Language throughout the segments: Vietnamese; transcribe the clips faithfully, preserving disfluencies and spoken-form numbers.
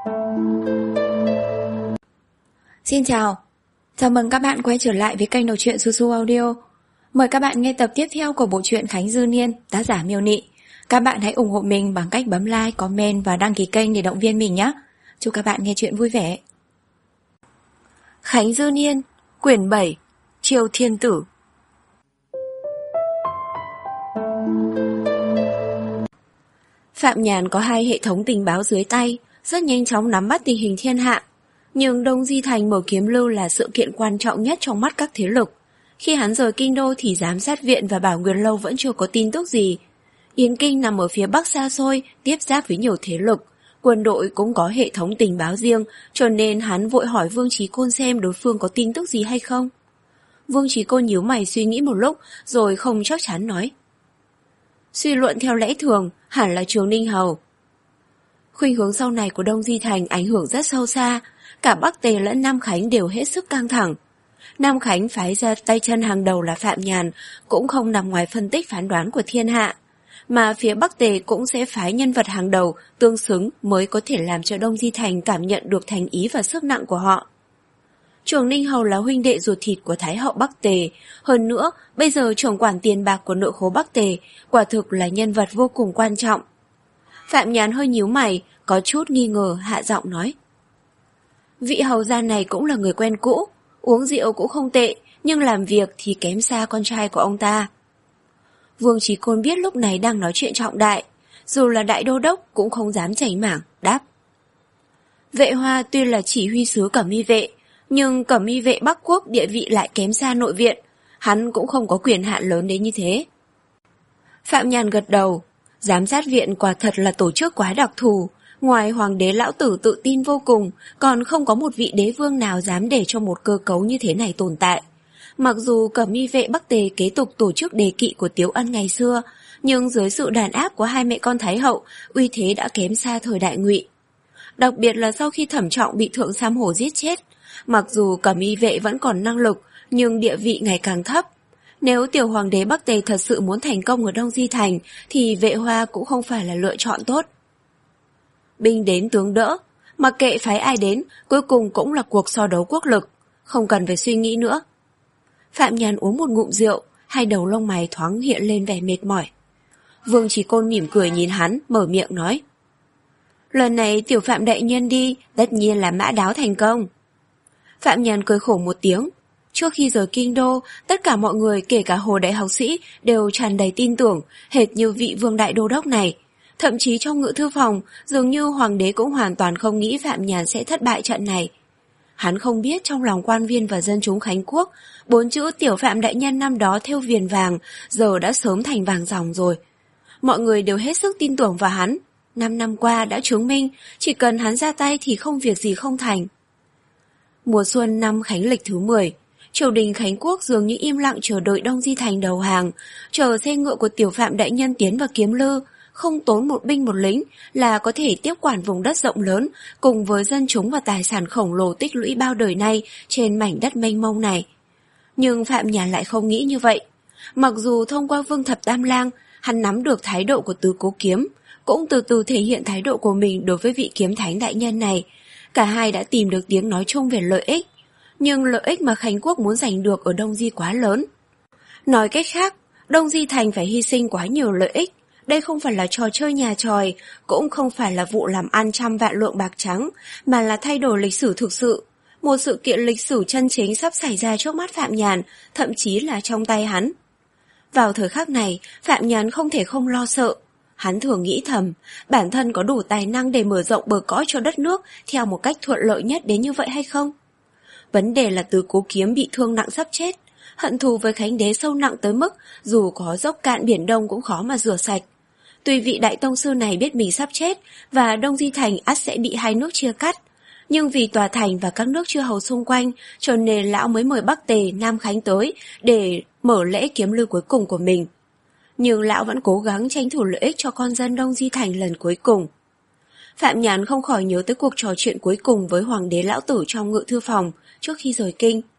Xin chào, chào mừng các bạn quay trở lại với kênh đọc truyện Su Su Audio. Mời các bạn nghe tập tiếp theo của bộ truyện Khánh Dư Niên, tác giả Miêu Nị. Các bạn hãy ủng hộ mình bằng cách bấm like, comment và đăng ký kênh để động viên mình nhé. Chúc các bạn nghe truyện vui vẻ. Khánh Dư Niên, quyển bảy, Triều Thiên Tử. Phạm Nhàn có hai hệ thống tình báo dưới tay, rất nhanh chóng nắm bắt tình hình thiên hạ. Nhưng Đông Di Thành mở kiếm lưu là sự kiện quan trọng nhất trong mắt các thế lực. Khi hắn rời kinh đô thì giám sát viện và Bảo Nguyệt Lâu vẫn chưa có tin tức gì. Yến Kinh nằm ở phía bắc xa xôi, tiếp giáp với nhiều thế lực. Quân đội cũng có hệ thống tình báo riêng, cho nên hắn vội hỏi Vương Chí Côn xem đối phương có tin tức gì hay không. Vương Chí Côn nhíu mày suy nghĩ một lúc, rồi không chắc chắn nói. Suy luận theo lẽ thường, hẳn là Trường Ninh Hầu. Khuynh hướng sau này của Đông Di Thành ảnh hưởng rất sâu xa, cả Bắc Tề lẫn Nam Khánh đều hết sức căng thẳng. Nam Khánh phái ra tay chân hàng đầu là Phạm Nhàn, cũng không nằm ngoài phân tích phán đoán của thiên hạ. Mà phía Bắc Tề cũng sẽ phái nhân vật hàng đầu tương xứng mới có thể làm cho Đông Di Thành cảm nhận được thành ý và sức nặng của họ. Trường Ninh Hầu là huynh đệ ruột thịt của Thái hậu Bắc Tề, hơn nữa bây giờ trưởng quản tiền bạc của nội khố Bắc Tề, quả thực là nhân vật vô cùng quan trọng. Phạm Nhàn hơi nhíu mày, có chút nghi ngờ, hạ giọng nói. Vị hầu gia này cũng là người quen cũ, uống rượu cũng không tệ, nhưng làm việc thì kém xa con trai của ông ta. Vương Chí Côn biết lúc này đang nói chuyện trọng đại, dù là đại đô đốc cũng không dám chảy mảng, đáp. Vệ Hoa tuy là chỉ huy sứ Cẩm Y vệ, nhưng Cẩm Y vệ Bắc Quốc địa vị lại kém xa nội viện, hắn cũng không có quyền hạn lớn đến như thế. Phạm Nhàn gật đầu, giám sát viện quả thật là tổ chức quá đặc thù, ngoài hoàng đế lão tử tự tin vô cùng, còn không có một vị đế vương nào dám để cho một cơ cấu như thế này tồn tại. Mặc dù Cẩm Y vệ Bắc Tề kế tục tổ chức đề kỵ của Tiếu Ân ngày xưa, nhưng dưới sự đàn áp của hai mẹ con Thái hậu, uy thế đã kém xa thời Đại Ngụy. Đặc biệt là sau khi Thẩm Trọng bị Thượng Sam Hổ giết chết, mặc dù Cẩm Y vệ vẫn còn năng lực, nhưng địa vị ngày càng thấp. Nếu tiểu hoàng đế Bắc Tề thật sự muốn thành công ở Đông Di Thành, thì Vệ Hoa cũng không phải là lựa chọn tốt. Binh đến tướng đỡ, mặc kệ phái ai đến, cuối cùng cũng là cuộc so đấu quốc lực, không cần phải suy nghĩ nữa. Phạm Nhàn uống một ngụm rượu, hai đầu lông mày thoáng hiện lên vẻ mệt mỏi. Vương Chí Côn mỉm cười nhìn hắn, mở miệng nói. Lần này tiểu Phạm đại nhân đi, tất nhiên là mã đáo thành công. Phạm Nhàn cười khổ một tiếng. Trước khi rời kinh đô, tất cả mọi người kể cả Hồ đại học sĩ đều tràn đầy tin tưởng, hệt như vị Vương đại đô đốc này. Thậm chí trong ngự thư phòng, dường như hoàng đế cũng hoàn toàn không nghĩ Phạm Nhàn sẽ thất bại trận này. Hắn không biết trong lòng quan viên và dân chúng Khánh Quốc, bốn chữ tiểu Phạm đại nhân năm đó thêu viền vàng, giờ đã sớm thành vàng ròng rồi. Mọi người đều hết sức tin tưởng vào hắn. Năm năm qua đã chứng minh, chỉ cần hắn ra tay thì không việc gì không thành. Mùa xuân năm Khánh lịch thứ mười, triều đình Khánh Quốc dường như im lặng chờ đợi Đông Di Thành đầu hàng, chờ xe ngựa của tiểu Phạm đại nhân tiến vào kiếm lư, không tốn một binh một lính là có thể tiếp quản vùng đất rộng lớn cùng với dân chúng và tài sản khổng lồ tích lũy bao đời nay trên mảnh đất mênh mông này. Nhưng Phạm Nhàn lại không nghĩ như vậy. Mặc dù thông qua Vương Thập Tam Lang, hắn nắm được thái độ của Tứ Cố Kiếm, cũng từ từ thể hiện thái độ của mình đối với vị kiếm thánh đại nhân này. Cả hai đã tìm được tiếng nói chung về lợi ích, nhưng lợi ích mà Khánh Quốc muốn giành được ở Đông Di quá lớn. Nói cách khác, Đông Di Thành phải hy sinh quá nhiều lợi ích. Đây không phải là trò chơi nhà tròi, cũng không phải là vụ làm ăn trăm vạn lượng bạc trắng, mà là thay đổi lịch sử thực sự. Một sự kiện lịch sử chân chính sắp xảy ra trước mắt Phạm Nhàn, thậm chí là trong tay hắn. Vào thời khắc này, Phạm Nhàn không thể không lo sợ. Hắn thường nghĩ thầm, bản thân có đủ tài năng để mở rộng bờ cõi cho đất nước theo một cách thuận lợi nhất đến như vậy hay không? Vấn đề là Tứ Cố Kiếm bị thương nặng sắp chết. Hận thù với Khánh Đế sâu nặng tới mức dù có dốc cạn biển Đông cũng khó mà rửa sạch. Tuy vị đại tông sư này biết mình sắp chết và Đông Di Thành ắt sẽ bị hai nước chia cắt, nhưng vì tòa thành và các nước chư hầu xung quanh, cho nên lão mới mời Bắc Tề, Nam Khánh tới để mở lễ kiếm lư cuối cùng của mình. Nhưng lão vẫn cố gắng tranh thủ lợi ích cho con dân Đông Di Thành lần cuối cùng. Phạm Nhàn không khỏi nhớ tới cuộc trò chuyện cuối cùng với Hoàng đế lão tử trong ngự thư phòng trước khi rời kinh.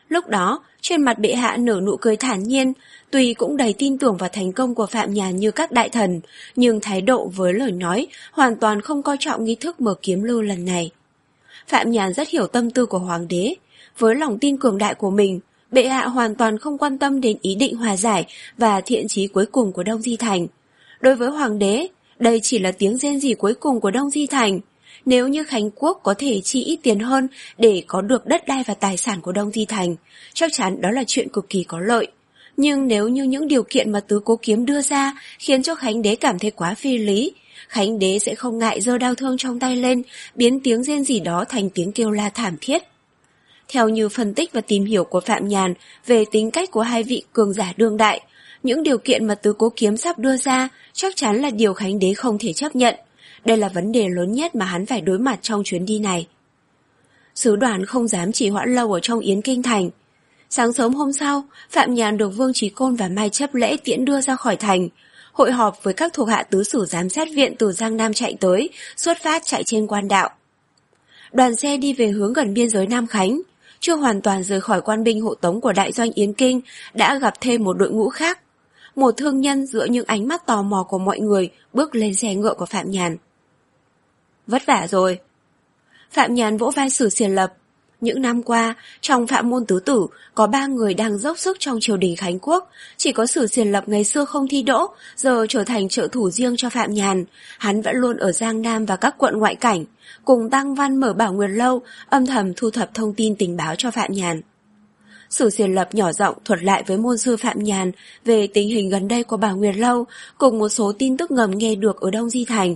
Lúc đó, trên mặt bệ hạ nở nụ cười thản nhiên, tuy cũng đầy tin tưởng vào thành công của Phạm Nhàn như các đại thần, nhưng thái độ với lời nói hoàn toàn không coi trọng nghi thức mở kiếm lưu lần này. Phạm Nhàn rất hiểu tâm tư của hoàng đế, với lòng tin cường đại của mình, bệ hạ hoàn toàn không quan tâm đến ý định hòa giải và thiện chí cuối cùng của Đông Di Thành. Đối với hoàng đế, đây chỉ là tiếng rên rỉ cuối cùng của Đông Di Thành. Nếu như Khánh Quốc có thể chi ít tiền hơn để có được đất đai và tài sản của Đông Di Thành, chắc chắn đó là chuyện cực kỳ có lợi. Nhưng nếu như những điều kiện mà Tứ Cố Kiếm đưa ra khiến cho Khánh đế cảm thấy quá phi lý, Khánh đế sẽ không ngại giơ đao thương trong tay lên, biến tiếng rên rỉ đó thành tiếng kêu la thảm thiết. Theo như phân tích và tìm hiểu của Phạm Nhàn về tính cách của hai vị cường giả đương đại, những điều kiện mà Tứ Cố Kiếm sắp đưa ra chắc chắn là điều Khánh đế không thể chấp nhận. Đây là vấn đề lớn nhất mà hắn phải đối mặt trong chuyến đi này. Sứ đoàn không dám trì hoãn lâu ở trong Yến Kinh Thành. Sáng sớm hôm sau, Phạm Nhàn được Vương Chí Côn và Mai Chấp Lễ tiễn đưa ra khỏi thành. Hội họp với các thuộc hạ tứ sử giám sát viện từ Giang Nam chạy tới, xuất phát chạy trên quan đạo. Đoàn xe đi về hướng gần biên giới Nam Khánh. Chưa hoàn toàn rời khỏi quan binh hộ tống của đại doanh Yến Kinh, đã gặp thêm một đội ngũ khác. Một thương nhân giữa những ánh mắt tò mò của mọi người bước lên xe ngựa của Phạm Nhàn. Vất vả rồi. Phạm Nhàn vỗ vai Sử Xiển Lập. Những năm qua, trong Phạm môn tứ tử, có ba người đang dốc sức trong triều đình Khánh Quốc. Chỉ có Sử Xiển Lập ngày xưa không thi đỗ, giờ trở thành trợ thủ riêng cho Phạm Nhàn. Hắn vẫn luôn ở Giang Nam và các quận ngoại cảnh, cùng Tăng Văn mở Bảo Nguyệt Lâu, âm thầm thu thập thông tin tình báo cho Phạm Nhàn. Sử Xiển Lập nhỏ giọng thuật lại với môn sư Phạm Nhàn về tình hình gần đây của Bảo Nguyệt Lâu, cùng một số tin tức ngầm nghe được ở Đông Di Thành.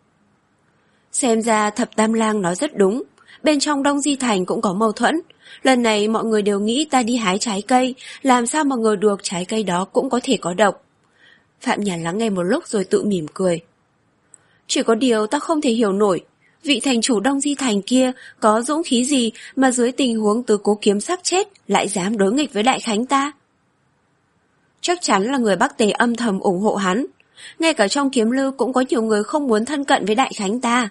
Xem ra Thập Tam Lang nói rất đúng, bên trong Đông Di Thành cũng có mâu thuẫn. Lần này mọi người đều nghĩ ta đi hái trái cây, làm sao mà ngờ được trái cây đó cũng có thể có độc. Phạm Nhàn lắng nghe một lúc rồi tự mỉm cười. Chỉ có điều ta không thể hiểu nổi, vị thành chủ Đông Di Thành kia có dũng khí gì mà dưới tình huống Tứ Cố Kiếm sắp chết lại dám đối nghịch với Đại Khánh ta? Chắc chắn là người Bắc Tề âm thầm ủng hộ hắn. Ngay cả trong Kiếm Lưu cũng có nhiều người không muốn thân cận với Đại Khánh ta.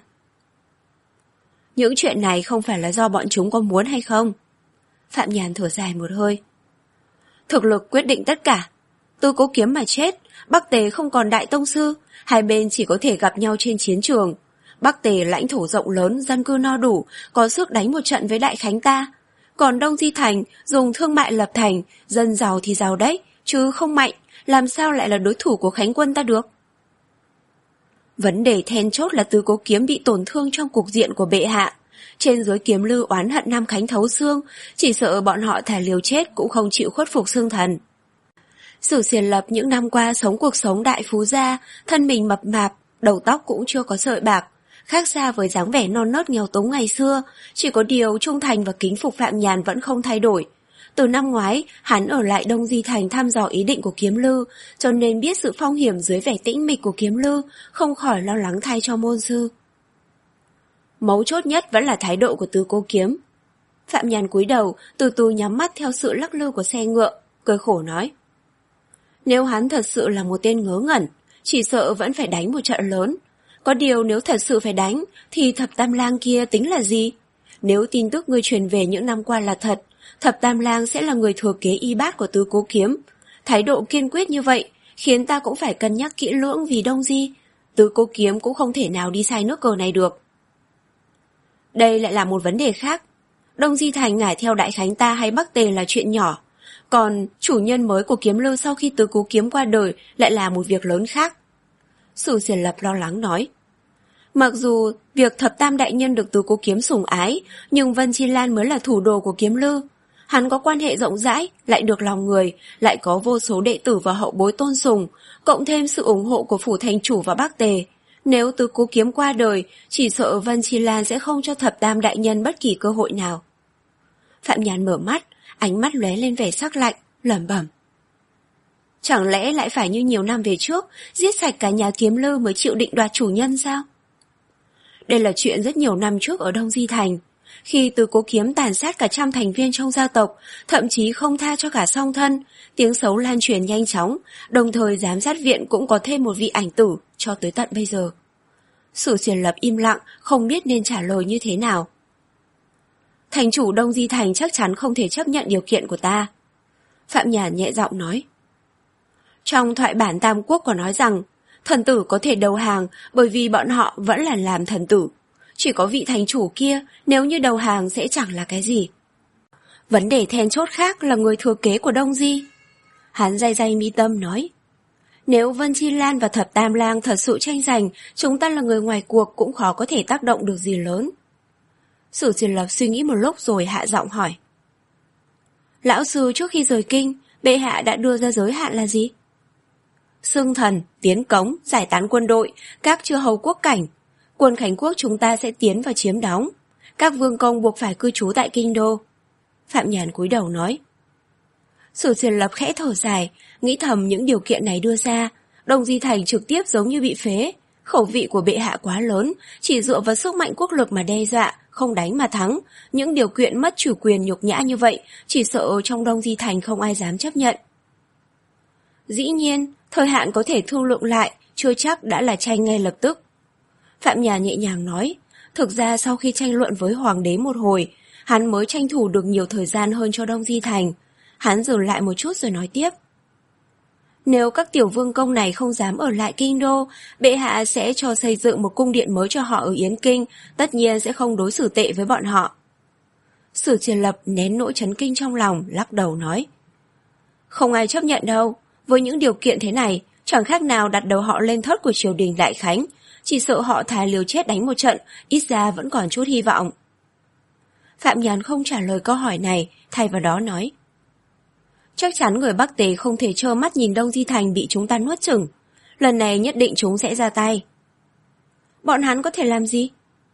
Những chuyện này không phải là do bọn chúng có muốn hay không? Phạm Nhàn thở dài một hơi. Thực lực quyết định tất cả. Tứ Cố Kiếm mà chết, Bắc Tề không còn đại tông sư, hai bên chỉ có thể gặp nhau trên chiến trường. Bắc Tề lãnh thổ rộng lớn, dân cư no đủ, có sức đánh một trận với Đại Khánh ta. Còn Đông Di Thành dùng thương mại lập thành, dân giàu thì giàu đấy, chứ không mạnh, làm sao lại là đối thủ của Khánh quân ta được? Vấn đề then chốt là Tứ Cố Kiếm bị tổn thương trong cục diện của bệ hạ. Trên dưới Kiếm Lưu oán hận Nam Khánh thấu xương, chỉ sợ bọn họ thà liều chết cũng không chịu khuất phục xương thần. Sử Xiển Lập những năm qua sống cuộc sống đại phú gia, thân mình mập mạp, đầu tóc cũng chưa có sợi bạc, khác xa với dáng vẻ non nớt nghèo túng ngày xưa, chỉ có điều trung thành và kính phục Phạm Nhàn vẫn không thay đổi. Từ năm ngoái, hắn ở lại Đông Di Thành thăm dò ý định của Kiếm Lưu, cho nên biết sự phong hiểm dưới vẻ tĩnh mịch của Kiếm Lưu, không khỏi lo lắng thay cho môn sư. Mấu chốt nhất vẫn là thái độ của Tứ Cố Kiếm. Phạm Nhàn cúi đầu, từ từ nhắm mắt theo sự lắc lư của xe ngựa, cười khổ nói. Nếu hắn thật sự là một tên ngớ ngẩn, chỉ sợ vẫn phải đánh một trận lớn. Có điều nếu thật sự phải đánh, thì Thập Tam Lang kia tính là gì? Nếu tin tức ngươi truyền về những năm qua là thật, Thập Tam Lang sẽ là người thừa kế y bát của Tứ Cố Kiếm. Thái độ kiên quyết như vậy, khiến ta cũng phải cân nhắc kỹ lưỡng vì Đông Di. Tứ Cố Kiếm cũng không thể nào đi sai nước cờ này được. Đây lại là một vấn đề khác. Đông Di Thành ngải theo Đại Khánh ta hay Bắc Tề là chuyện nhỏ. Còn chủ nhân mới của Kiếm Lưu sau khi Tứ Cố Kiếm qua đời lại là một việc lớn khác. Sử Xiển Lập lo lắng nói. Mặc dù việc Thập Tam Đại Nhân được Tứ Cố Kiếm sủng ái, nhưng Vân Chi Lan mới là thủ đồ của Kiếm Lưu. Hắn có quan hệ rộng rãi, lại được lòng người, lại có vô số đệ tử và hậu bối tôn sùng, cộng thêm sự ủng hộ của phủ thành chủ và Bắc Tề. Nếu Tứ Cố Kiếm qua đời, chỉ sợ Vân Chi Lan sẽ không cho Thập Tam Đại Nhân bất kỳ cơ hội nào. Phạm Nhàn mở mắt, ánh mắt lóe lên vẻ sắc lạnh, lẩm bẩm. Chẳng lẽ lại phải như nhiều năm về trước, giết sạch cả nhà Kiếm Lưu mới chịu định đoạt chủ nhân sao? Đây là chuyện rất nhiều năm trước ở Đông Di Thành. Khi Tứ Cố Kiếm tàn sát cả trăm thành viên trong gia tộc, thậm chí không tha cho cả song thân, tiếng xấu lan truyền nhanh chóng, đồng thời giám sát viện cũng có thêm một vị ảnh tử cho tới tận bây giờ. Sử Xiển Lập im lặng, không biết nên trả lời như thế nào. Thành chủ Đông Di Thành chắc chắn không thể chấp nhận điều kiện của ta. Phạm Nhàn nhẹ giọng nói. Trong thoại bản Tam Quốc có nói rằng, thần tử có thể đầu hàng bởi vì bọn họ vẫn là làm thần tử. Chỉ có vị thành chủ kia, nếu như đầu hàng sẽ chẳng là cái gì. Vấn đề then chốt khác là người thừa kế của Đông Di. Hắn day day mi tâm nói. Nếu Vân Chi Lan và Thập Tam Lang thật sự tranh giành, chúng ta là người ngoài cuộc cũng khó có thể tác động được gì lớn. Sử Diệt Lập suy nghĩ một lúc rồi hạ giọng hỏi. Lão sư trước khi rời kinh, bệ hạ đã đưa ra giới hạn là gì? Xưng thần, tiến cống, giải tán quân đội, các chư hầu quốc cảnh. Quân Khánh Quốc chúng ta sẽ tiến và chiếm đóng. Các vương công buộc phải cư trú tại kinh đô. Phạm Nhàn cúi đầu nói. Sử Diệt Lập khẽ thở dài, nghĩ thầm những điều kiện này đưa ra, Đông Di Thành trực tiếp giống như bị phế. Khẩu vị của bệ hạ quá lớn, chỉ dựa vào sức mạnh quốc lực mà đe dọa, không đánh mà thắng. Những điều kiện mất chủ quyền nhục nhã như vậy, chỉ sợ trong Đông Di Thành không ai dám chấp nhận. Dĩ nhiên, thời hạn có thể thương lượng lại, chưa chắc đã là tranh ngay lập tức. Phạm Nhàn nhẹ nhàng nói, thực ra sau khi tranh luận với hoàng đế một hồi, hắn mới tranh thủ được nhiều thời gian hơn cho Đông Di Thành. Hắn dừng lại một chút rồi nói tiếp. Nếu các tiểu vương công này không dám ở lại kinh đô, bệ hạ sẽ cho xây dựng một cung điện mới cho họ ở Yến Kinh, tất nhiên sẽ không đối xử tệ với bọn họ. Sử Diệt Lập nén nỗi chấn kinh trong lòng, lắc đầu nói. Không ai chấp nhận đâu, với những điều kiện thế này, chẳng khác nào đặt đầu họ lên thớt của triều đình Đại Khánh, chỉ sợ họ thà liều chết đánh một trận, ít ra vẫn còn chút hy vọng. Phạm Nhàn không trả lời câu hỏi này, thay vào đó nói. Chắc chắn người Bắc Tề không thể trơ mắt nhìn Đông Di Thành bị chúng ta nuốt chửng. Lần này nhất định chúng sẽ ra tay. Bọn hắn có thể làm gì?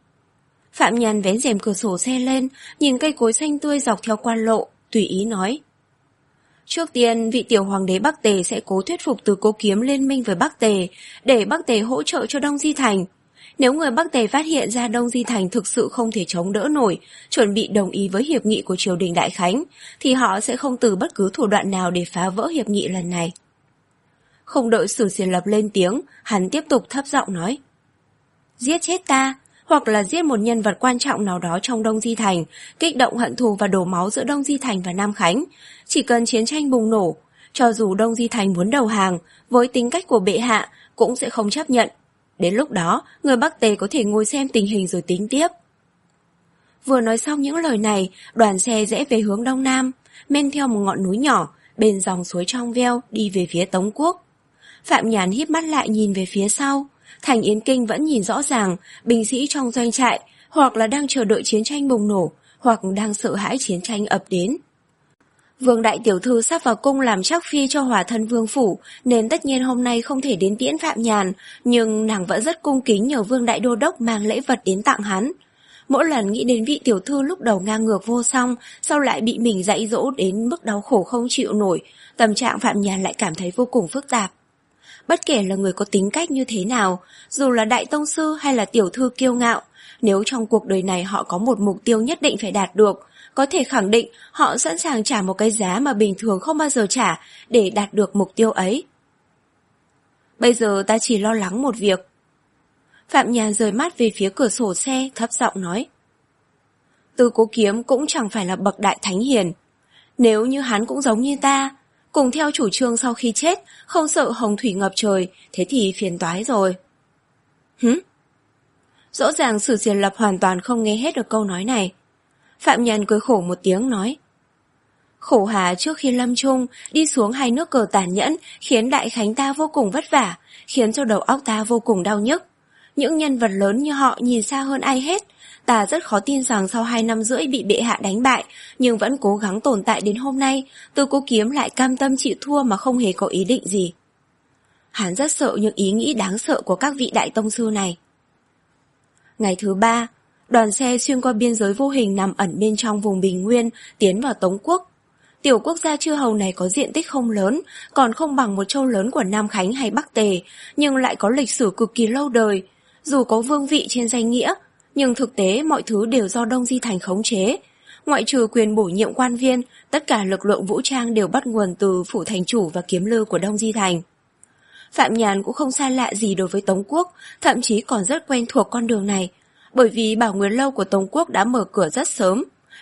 Phạm Nhàn vén rèm cửa sổ xe lên, nhìn cây cối xanh tươi dọc theo quan lộ, tùy ý nói. Trước tiên, vị tiểu hoàng đế Bắc Tề sẽ cố thuyết phục Từ Cố Kiếm liên minh với Bắc Tề, để Bắc Tề hỗ trợ cho Đông Di Thành. Nếu người Bắc Tề phát hiện ra Đông Di Thành thực sự không thể chống đỡ nổi, chuẩn bị đồng ý với hiệp nghị của triều đình Đại Khánh, thì họ sẽ không từ bất cứ thủ đoạn nào để phá vỡ hiệp nghị lần này. Không đợi Sử Diệt Lập lên tiếng, hắn tiếp tục thấp giọng nói. Giết chết ta, hoặc là giết một nhân vật quan trọng nào đó trong Đông Di Thành, kích động hận thù và đổ máu giữa Đông Di Thành và Nam Khánh. Chỉ cần chiến tranh bùng nổ, cho dù Đông Di Thành muốn đầu hàng, với tính cách của bệ hạ cũng sẽ không chấp nhận. Đến lúc đó, người Bắc Tề có thể ngồi xem tình hình rồi tính tiếp. Vừa nói xong những lời này, đoàn xe rẽ về hướng đông nam, men theo một ngọn núi nhỏ, bên dòng suối trong veo đi về phía Tống Quốc. Phạm Nhàn híp mắt lại nhìn về phía sau, thành Yến Kinh vẫn nhìn rõ ràng, binh sĩ trong doanh trại, hoặc là đang chờ đợi chiến tranh bùng nổ, hoặc đang sợ hãi chiến tranh ập đến. Vương đại tiểu thư sắp vào cung làm trắc phi cho Hòa Thân Vương phủ, nên tất nhiên hôm nay không thể đến tiễn Phạm Nhàn, nhưng nàng vẫn rất cung kính nhờ Vương đại đô đốc mang lễ vật đến tặng hắn. Mỗi lần nghĩ đến vị tiểu thư lúc đầu ngang ngược vô song, sau lại bị mình dạy dỗ đến mức đau khổ không chịu nổi, tâm trạng Phạm Nhàn lại cảm thấy vô cùng phức tạp. Bất kể là người có tính cách như thế nào, dù là đại tông sư hay là tiểu thư kiêu ngạo, nếu trong cuộc đời này họ có một mục tiêu nhất định phải đạt được, có thể khẳng định họ sẵn sàng trả một cái giá mà bình thường không bao giờ trả để đạt được mục tiêu ấy. Bây giờ ta chỉ lo lắng một việc. Phạm Nhàn rời mắt về phía cửa sổ xe, thấp giọng nói. Từ Cố Kiếm cũng chẳng phải là bậc đại thánh hiền. Nếu như hắn cũng giống như ta, cùng theo chủ trương sau khi chết, không sợ hồng thủy ngập trời, thế thì phiền toái rồi. Hứ? Rõ ràng Sử Diệt Lập hoàn toàn không nghe hết được câu nói này. Phạm Nhàn cười khổ một tiếng nói. Khổ hà trước khi lâm chung, đi xuống hai nước cờ tàn nhẫn, khiến đại khánh ta vô cùng vất vả, khiến cho đầu óc ta vô cùng đau nhức. Những nhân vật lớn như họ nhìn xa hơn ai hết. Ta rất khó tin rằng sau hai năm rưỡi bị bệ hạ đánh bại, nhưng vẫn cố gắng tồn tại đến hôm nay, Từ Cố Kiếm lại cam tâm chịu thua mà không hề có ý định gì. Hắn rất sợ những ý nghĩ đáng sợ của các vị đại tông sư này. Ngày thứ ba, đoàn xe xuyên qua biên giới vô hình nằm ẩn bên trong vùng Bình Nguyên, tiến vào Tống Quốc. Tiểu quốc gia chư hầu này có diện tích không lớn, còn không bằng một châu lớn của Nam Khánh hay Bắc Tề, nhưng lại có lịch sử cực kỳ lâu đời. Dù có vương vị trên danh nghĩa, nhưng thực tế mọi thứ đều do Đông Di Thành khống chế. Ngoại trừ quyền bổ nhiệm quan viên, tất cả lực lượng vũ trang đều bắt nguồn từ phủ thành chủ và kiếm lư của Đông Di Thành. Phạm Nhàn cũng không xa lạ gì đối với Tống Quốc, thậm chí còn rất quen thuộc con đường này, bởi vì Bảo Nguyệt Lâu của Tống Quốc đã mở cửa rất sớm.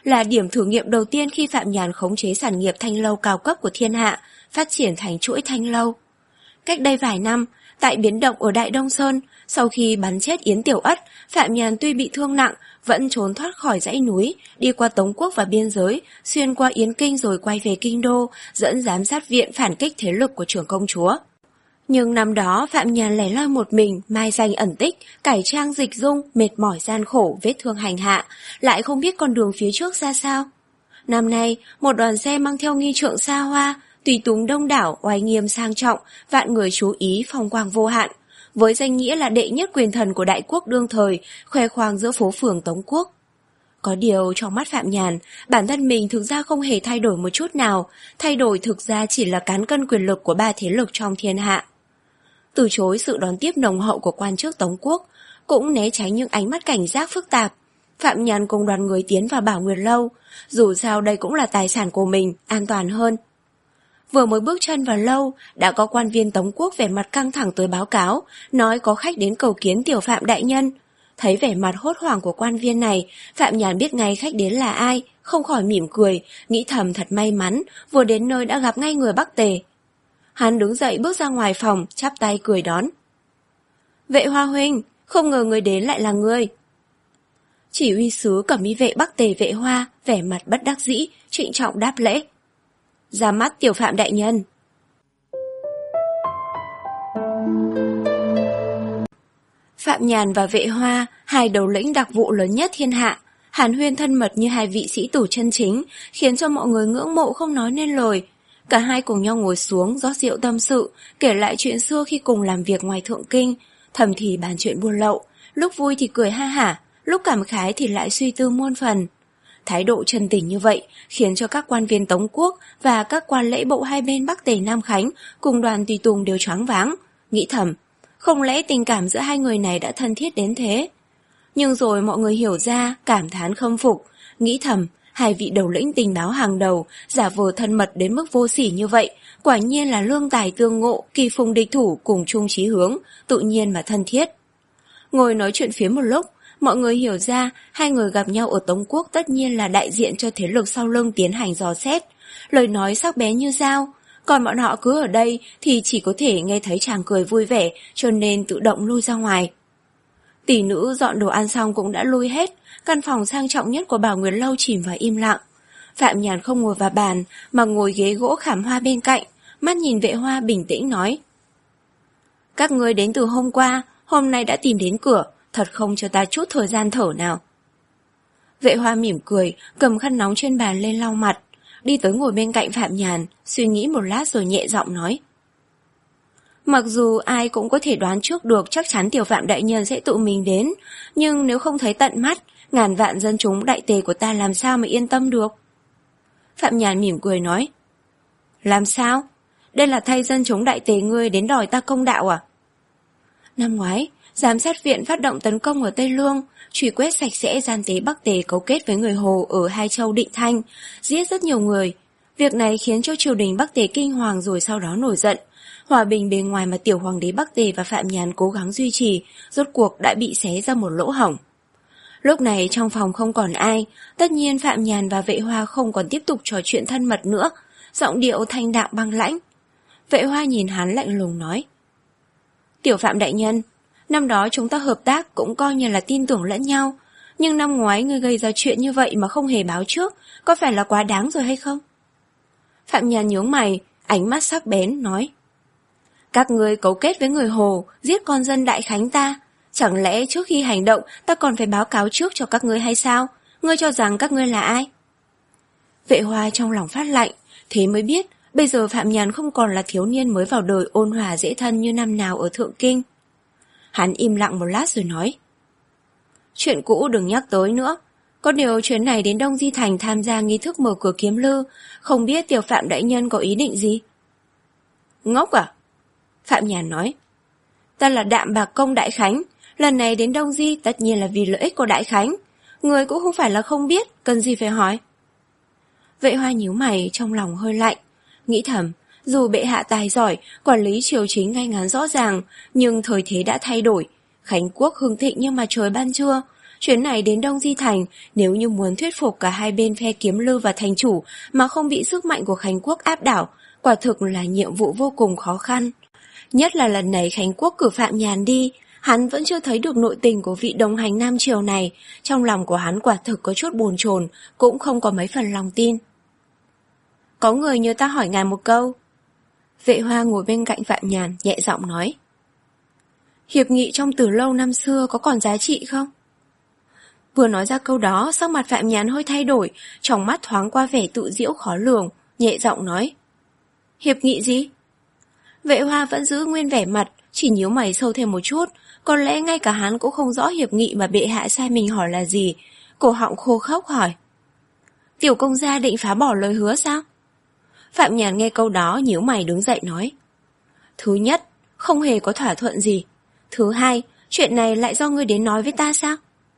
là điểm thử nghiệm đầu tiên khi Phạm Nhàn khống chế sản nghiệp thanh lâu cao cấp của thiên hạ, phát triển thành chuỗi thanh lâu. Cách đây vài năm, tại biến động ở Đại Đông Sơn, sau khi bắn chết Yến Tiểu Ất, Phạm Nhàn tuy bị thương nặng, vẫn trốn thoát khỏi dãy núi, đi qua Tống Quốc và biên giới, xuyên qua Yến Kinh rồi quay về Kinh Đô, dẫn giám sát viện phản kích thế lực của trưởng công chúa. Nhưng năm đó Phạm Nhàn lẻ loi một mình, mai danh ẩn tích, cải trang dịch dung, mệt mỏi gian khổ, vết thương hành hạ, lại không biết con đường phía trước ra sao. Năm nay, một đoàn xe mang theo nghi trượng xa hoa, tùy tùng đông đảo, oai nghiêm sang trọng, vạn người chú ý, phong quang vô hạn, với danh nghĩa là đệ nhất quyền thần của đại quốc đương thời, khoe khoang giữa phố phường Tống Quốc. Có điều trong mắt Phạm Nhàn, bản thân mình thực ra không hề thay đổi một chút nào, thay đổi thực ra chỉ là cán cân quyền lực của ba thế lực trong thiên hạ. Từ chối sự đón tiếp nồng hậu của quan chức Tống Quốc, cũng né tránh những ánh mắt cảnh giác phức tạp, Phạm Nhàn cùng đoàn người tiến vào Bảo Nguyệt Lâu, dù sao đây cũng là tài sản của mình, an toàn hơn. Vừa mới bước chân vào lâu, đã có quan viên Tống Quốc vẻ mặt căng thẳng tới báo cáo, nói có khách đến cầu kiến tiểu Phạm đại nhân. Thấy vẻ mặt hốt hoảng của quan viên này, Phạm Nhàn biết ngay khách đến là ai, không khỏi mỉm cười, nghĩ thầm thật may mắn, vừa đến nơi đã gặp ngay người Bắc Tề. Hắn đứng dậy bước ra ngoài phòng, chắp tay cười đón. Vệ Hoa huynh, không ngờ người đến lại là ngươi. Chỉ huy sứ Cẩm Y vệ Bắc Tề Vệ Hoa, vẻ mặt bất đắc dĩ, trịnh trọng đáp lễ. Ra mắt tiểu Phạm đại nhân. Phạm Nhàn và Vệ Hoa, hai đầu lĩnh đặc vụ lớn nhất thiên hạ, hàn huyên thân mật như hai vị sĩ tử chân chính, khiến cho mọi người ngưỡng mộ không nói nên lời. Cả hai cùng nhau ngồi xuống, rót rượu tâm sự, kể lại chuyện xưa khi cùng làm việc ngoài Thượng Kinh, thầm thì bàn chuyện buôn lậu, lúc vui thì cười ha hả, lúc cảm khái thì lại suy tư muôn phần. Thái độ chân tình như vậy khiến cho các quan viên Tống Quốc và các quan lễ bộ hai bên Bắc Tề Nam Khánh cùng đoàn tùy tùng đều choáng váng, nghĩ thầm, không lẽ tình cảm giữa hai người này đã thân thiết đến thế? Nhưng rồi mọi người hiểu ra, cảm thán khâm phục, nghĩ thầm, hai vị đầu lĩnh tình báo hàng đầu, giả vờ thân mật đến mức vô sỉ như vậy, quả nhiên là lương tài tương ngộ, kỳ phùng địch thủ cùng chung chí hướng, tự nhiên mà thân thiết. Ngồi nói chuyện phía một lúc, mọi người hiểu ra hai người gặp nhau ở Tống Quốc tất nhiên là đại diện cho thế lực sau lưng tiến hành dò xét, lời nói sắc bén như dao, còn bọn họ cứ ở đây thì chỉ có thể nghe thấy chàng cười vui vẻ, cho nên tự động lui ra ngoài. Tỷ nữ dọn đồ ăn xong cũng đã lui hết, căn phòng sang trọng nhất của Bảo Nguyệt Lâu chìm vào im lặng. Phạm Nhàn không ngồi vào bàn, mà ngồi ghế gỗ khảm hoa bên cạnh, mắt nhìn Vệ Hoa bình tĩnh nói. Các ngươi đến từ hôm qua, hôm nay đã tìm đến cửa, thật không cho ta chút thời gian thở nào. Vệ Hoa mỉm cười, cầm khăn nóng trên bàn lên lau mặt, đi tới ngồi bên cạnh Phạm Nhàn, suy nghĩ một lát rồi nhẹ giọng nói. Mặc dù ai cũng có thể đoán trước được chắc chắn tiểu Phạm đại nhân sẽ tự mình đến, nhưng nếu không thấy tận mắt, ngàn vạn dân chúng đại tề của ta làm sao mà yên tâm được? Phạm Nhàn mỉm cười nói. Làm sao? Đây là thay dân chúng đại tề ngươi đến đòi ta công đạo à? Năm ngoái, giám sát viện phát động tấn công ở Tây Lương, truy quét sạch sẽ gian tế Bắc Tề cấu kết với người Hồ ở Hai Châu Định Thanh, giết rất nhiều người. Việc này khiến cho triều đình Bắc Tề kinh hoàng rồi sau đó nổi giận. Hòa bình bề ngoài mà tiểu hoàng đế Bắc Tề và Phạm Nhàn cố gắng duy trì, rốt cuộc đã bị xé ra một lỗ hổng. Lúc này trong phòng không còn ai, tất nhiên Phạm Nhàn và Vệ Hoa không còn tiếp tục trò chuyện thân mật nữa, giọng điệu thanh đạm băng lãnh. Vệ Hoa nhìn hắn lạnh lùng nói. Tiểu Phạm đại nhân, năm đó chúng ta hợp tác cũng coi như là tin tưởng lẫn nhau, nhưng năm ngoái ngươi gây ra chuyện như vậy mà không hề báo trước, có phải là quá đáng rồi hay không? Phạm Nhàn nhướng mày, ánh mắt sắc bén, nói. Các ngươi cấu kết với người Hồ, giết con dân Đại Khánh ta, chẳng lẽ trước khi hành động ta còn phải báo cáo trước cho các ngươi hay sao? Ngươi cho rằng các ngươi là ai? Vệ Hoa trong lòng phát lạnh, thế mới biết bây giờ Phạm Nhàn không còn là thiếu niên mới vào đời ôn hòa dễ thân như năm nào ở Thượng Kinh. Hắn im lặng một lát rồi nói. Chuyện cũ đừng nhắc tới nữa, có điều chuyến này đến Đông Di Thành tham gia nghi thức mở cửa kiếm lư, không biết tiểu Phạm đại nhân có ý định gì? Ngốc à? Phạm Nhàn nói. Ta là Đạm Bạc Công Đại Khánh, lần này đến Đông Di tất nhiên là vì lợi ích của Đại Khánh, người cũng không phải là không biết, cần gì phải hỏi. Vệ Hoa nhíu mày, trong lòng hơi lạnh, nghĩ thầm, dù bệ hạ tài giỏi, quản lý triều chính ngay ngắn rõ ràng, nhưng thời thế đã thay đổi. Khánh quốc hưng thịnh nhưng mà trời ban trưa, Chuyến này đến Đông Di Thành, nếu như muốn thuyết phục cả hai bên phe Kiếm Lưu và thành chủ mà không bị sức mạnh của Khánh Quốc áp đảo, quả thực là nhiệm vụ vô cùng khó khăn. Nhất là lần này Khánh Quốc cử Phạm Nhàn đi, hắn vẫn chưa thấy được nội tình của vị đồng hành Nam Triều này, trong lòng của hắn quả thực có chút bồn chồn, cũng không có mấy phần lòng tin. Có người nhờ ta hỏi ngài một câu. Vệ Hoa ngồi bên cạnh Phạm Nhàn, nhẹ giọng nói. Hiệp nghị trong từ lâu năm xưa có còn giá trị không? Vừa nói ra câu đó, sắc mặt Phạm Nhàn hơi thay đổi, trong mắt thoáng qua vẻ tự giễu khó lường, nhẹ giọng nói. Hiệp nghị gì? Vệ Hoa vẫn giữ nguyên vẻ mặt, chỉ nhíu mày sâu thêm một chút, có lẽ ngay cả hắn cũng không rõ hiệp nghị mà bệ hạ sai mình hỏi là gì. Cổ họng khô khốc hỏi. Tiểu công gia định phá bỏ lời hứa sao? Phạm Nhàn nghe câu đó nhíu mày đứng dậy nói. Thứ nhất, không hề có thỏa thuận gì. Thứ hai, chuyện này lại do ngươi đến nói với ta sao?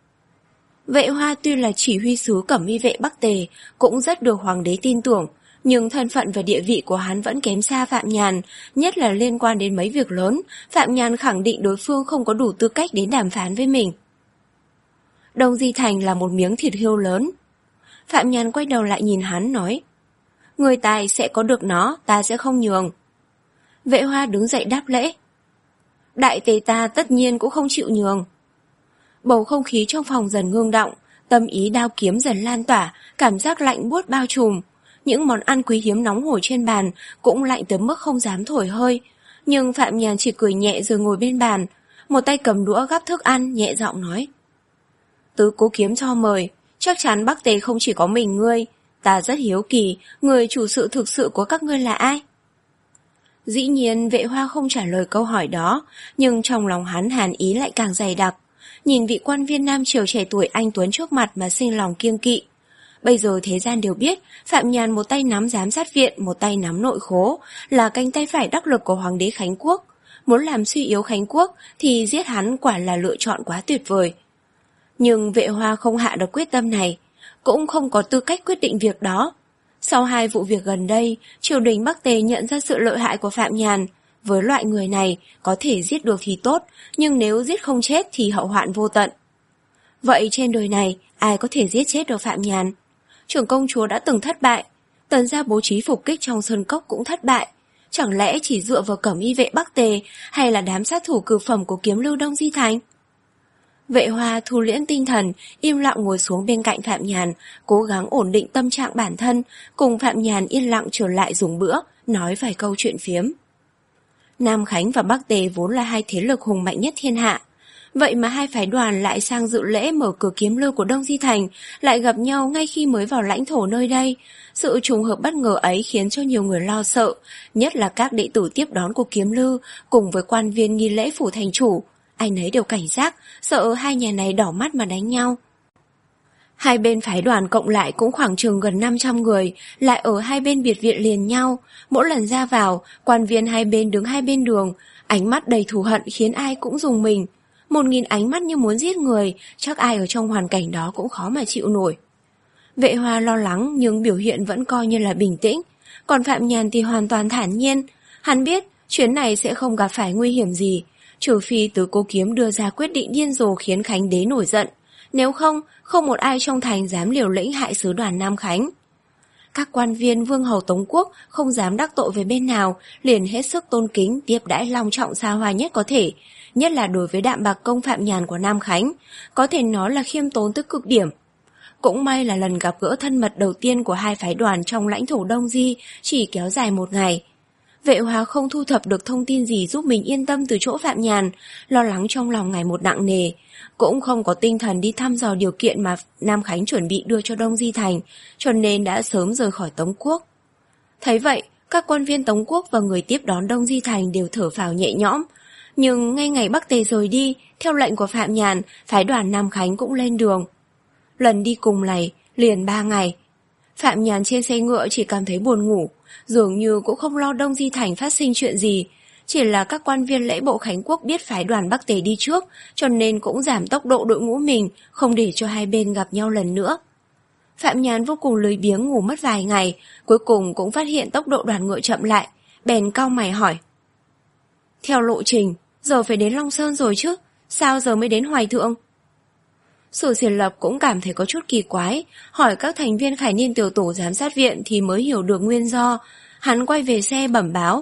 Vệ Hoa tuy là chỉ huy sứ Cẩm Y vệ Bắc Tề, cũng rất được hoàng đế tin tưởng, nhưng thân phận và địa vị của hắn vẫn kém xa Phạm Nhàn, nhất là liên quan đến mấy việc lớn, Phạm Nhàn khẳng định đối phương không có đủ tư cách đến đàm phán với mình. Đông Di Thành là một miếng thịt hươu lớn. Phạm Nhàn quay đầu lại nhìn hắn nói. Người tài sẽ có được nó, ta sẽ không nhường. Vệ Hoa đứng dậy đáp lễ. Đại tề ta tất nhiên cũng không chịu nhường. Bầu không khí trong phòng dần ngưng động, tâm ý đao kiếm dần lan tỏa, cảm giác lạnh buốt bao trùm. Những món ăn quý hiếm nóng hổi trên bàn cũng lạnh tới mức không dám thổi hơi. Nhưng Phạm Nhàn chỉ cười nhẹ rồi ngồi bên bàn, một tay cầm đũa gắp thức ăn, nhẹ giọng nói. Tứ Cố Kiếm cho mời, chắc chắn Bắc Tề không chỉ có mình ngươi. Ta rất hiếu kỳ, người chủ sự thực sự của các ngươi là ai? Dĩ nhiên Vệ Hoa không trả lời câu hỏi đó, nhưng trong lòng hắn hàn ý lại càng dày đặc. Nhìn vị quan viên Nam Triều trẻ tuổi anh tuấn trước mặt mà sinh lòng kiêng kỵ. Bây giờ thế gian đều biết, Phạm Nhàn một tay nắm giám sát viện, một tay nắm nội khố, là cánh tay phải đắc lực của Hoàng đế Khánh Quốc. Muốn làm suy yếu Khánh Quốc thì giết hắn quả là lựa chọn quá tuyệt vời. Nhưng Vệ Hoa không hạ được quyết tâm này, cũng không có tư cách quyết định việc đó. Sau hai vụ việc gần đây, triều đình Bắc Tề nhận ra sự lợi hại của Phạm Nhàn. Với loại người này, có thể giết được thì tốt, nhưng nếu giết không chết thì hậu hoạn vô tận. Vậy trên đời này, ai có thể giết chết được Phạm Nhàn? Trưởng công chúa đã từng thất bại, Tần gia bố trí phục kích trong sơn cốc cũng thất bại. Chẳng lẽ chỉ dựa vào Cẩm Y vệ Bắc Tề hay là đám sát thủ cửu phẩm của Kiếm Lưu Đông Di Thành? Vệ Hoa thu liễn tinh thần, im lặng ngồi xuống bên cạnh Phạm Nhàn, cố gắng ổn định tâm trạng bản thân, cùng Phạm Nhàn yên lặng trở lại dùng bữa, nói vài câu chuyện phiếm. Nam Khánh và Bắc Tề vốn là hai thế lực hùng mạnh nhất thiên hạ. Vậy mà hai phái đoàn lại sang dự lễ mở cửa Kiếm Lưu của Đông Di Thành, lại gặp nhau ngay khi mới vào lãnh thổ nơi đây. Sự trùng hợp bất ngờ ấy khiến cho nhiều người lo sợ, nhất là các đệ tử tiếp đón của Kiếm Lưu, cùng với quan viên nghi lễ phủ thành chủ. Ai nấy đều cảnh giác, sợ hai nhà này đỏ mắt mà đánh nhau. Hai bên phái đoàn cộng lại cũng khoảng chừng gần năm trăm người, lại ở hai bên biệt viện liền nhau. Mỗi lần ra vào, quan viên hai bên đứng hai bên đường, ánh mắt đầy thù hận khiến ai cũng rùng mình. Một nghìn ánh mắt như muốn giết người, chắc ai ở trong hoàn cảnh đó cũng khó mà chịu nổi. Vệ Hoa lo lắng nhưng biểu hiện vẫn coi như là bình tĩnh, còn Phạm Nhàn thì hoàn toàn thản nhiên. Hắn biết chuyến này sẽ không gặp phải nguy hiểm gì, trừ phi Tứ Cố Kiếm đưa ra quyết định điên rồ khiến Khánh đế nổi giận. Nếu không, không một ai trong thành dám liều lĩnh hại sứ đoàn Nam Khánh. Các quan viên vương hầu Tống Quốc không dám đắc tội với bên nào, liền hết sức tôn kính tiếp đãi long trọng xa hoa nhất có thể, nhất là đối với đạm bạc công Phạm Nhàn của Nam Khánh, có thể nói là khiêm tốn tới cực điểm. Cũng may là lần gặp gỡ thân mật đầu tiên của hai phái đoàn trong lãnh thổ Đông Di chỉ kéo dài một ngày. Vệ Hoa không thu thập được thông tin gì giúp mình yên tâm từ chỗ Phạm Nhàn, lo lắng trong lòng ngày một nặng nề, cũng không có tinh thần đi thăm dò điều kiện mà Nam Khánh chuẩn bị đưa cho Đông Di Thành, cho nên đã sớm rời khỏi Tống Quốc. Thấy vậy, các quan viên Tống Quốc và người tiếp đón Đông Di Thành đều thở phào nhẹ nhõm, nhưng ngay ngày Bắc Tề rời đi, theo lệnh của Phạm Nhàn, phái đoàn Nam Khánh cũng lên đường. Lần đi cùng này, liền ba ngày. Phạm Nhàn trên xe ngựa chỉ cảm thấy buồn ngủ, dường như cũng không lo Đông Di Thành phát sinh chuyện gì. Chỉ là các quan viên lễ bộ Khánh Quốc biết phái đoàn Bắc Tề đi trước, cho nên cũng giảm tốc độ đội ngũ mình, không để cho hai bên gặp nhau lần nữa. Phạm Nhàn vô cùng lười biếng ngủ mất vài ngày, cuối cùng cũng phát hiện tốc độ đoàn ngựa chậm lại, bèn cau mày hỏi. Theo lộ trình, giờ phải đến Long Sơn rồi chứ, sao giờ mới đến Hoài Thượng? Sử Xiển Lập cũng cảm thấy có chút kỳ quái, hỏi các thành viên Khải Niên tiểu tổ giám sát viện thì mới hiểu được nguyên do. Hắn quay về xe bẩm báo.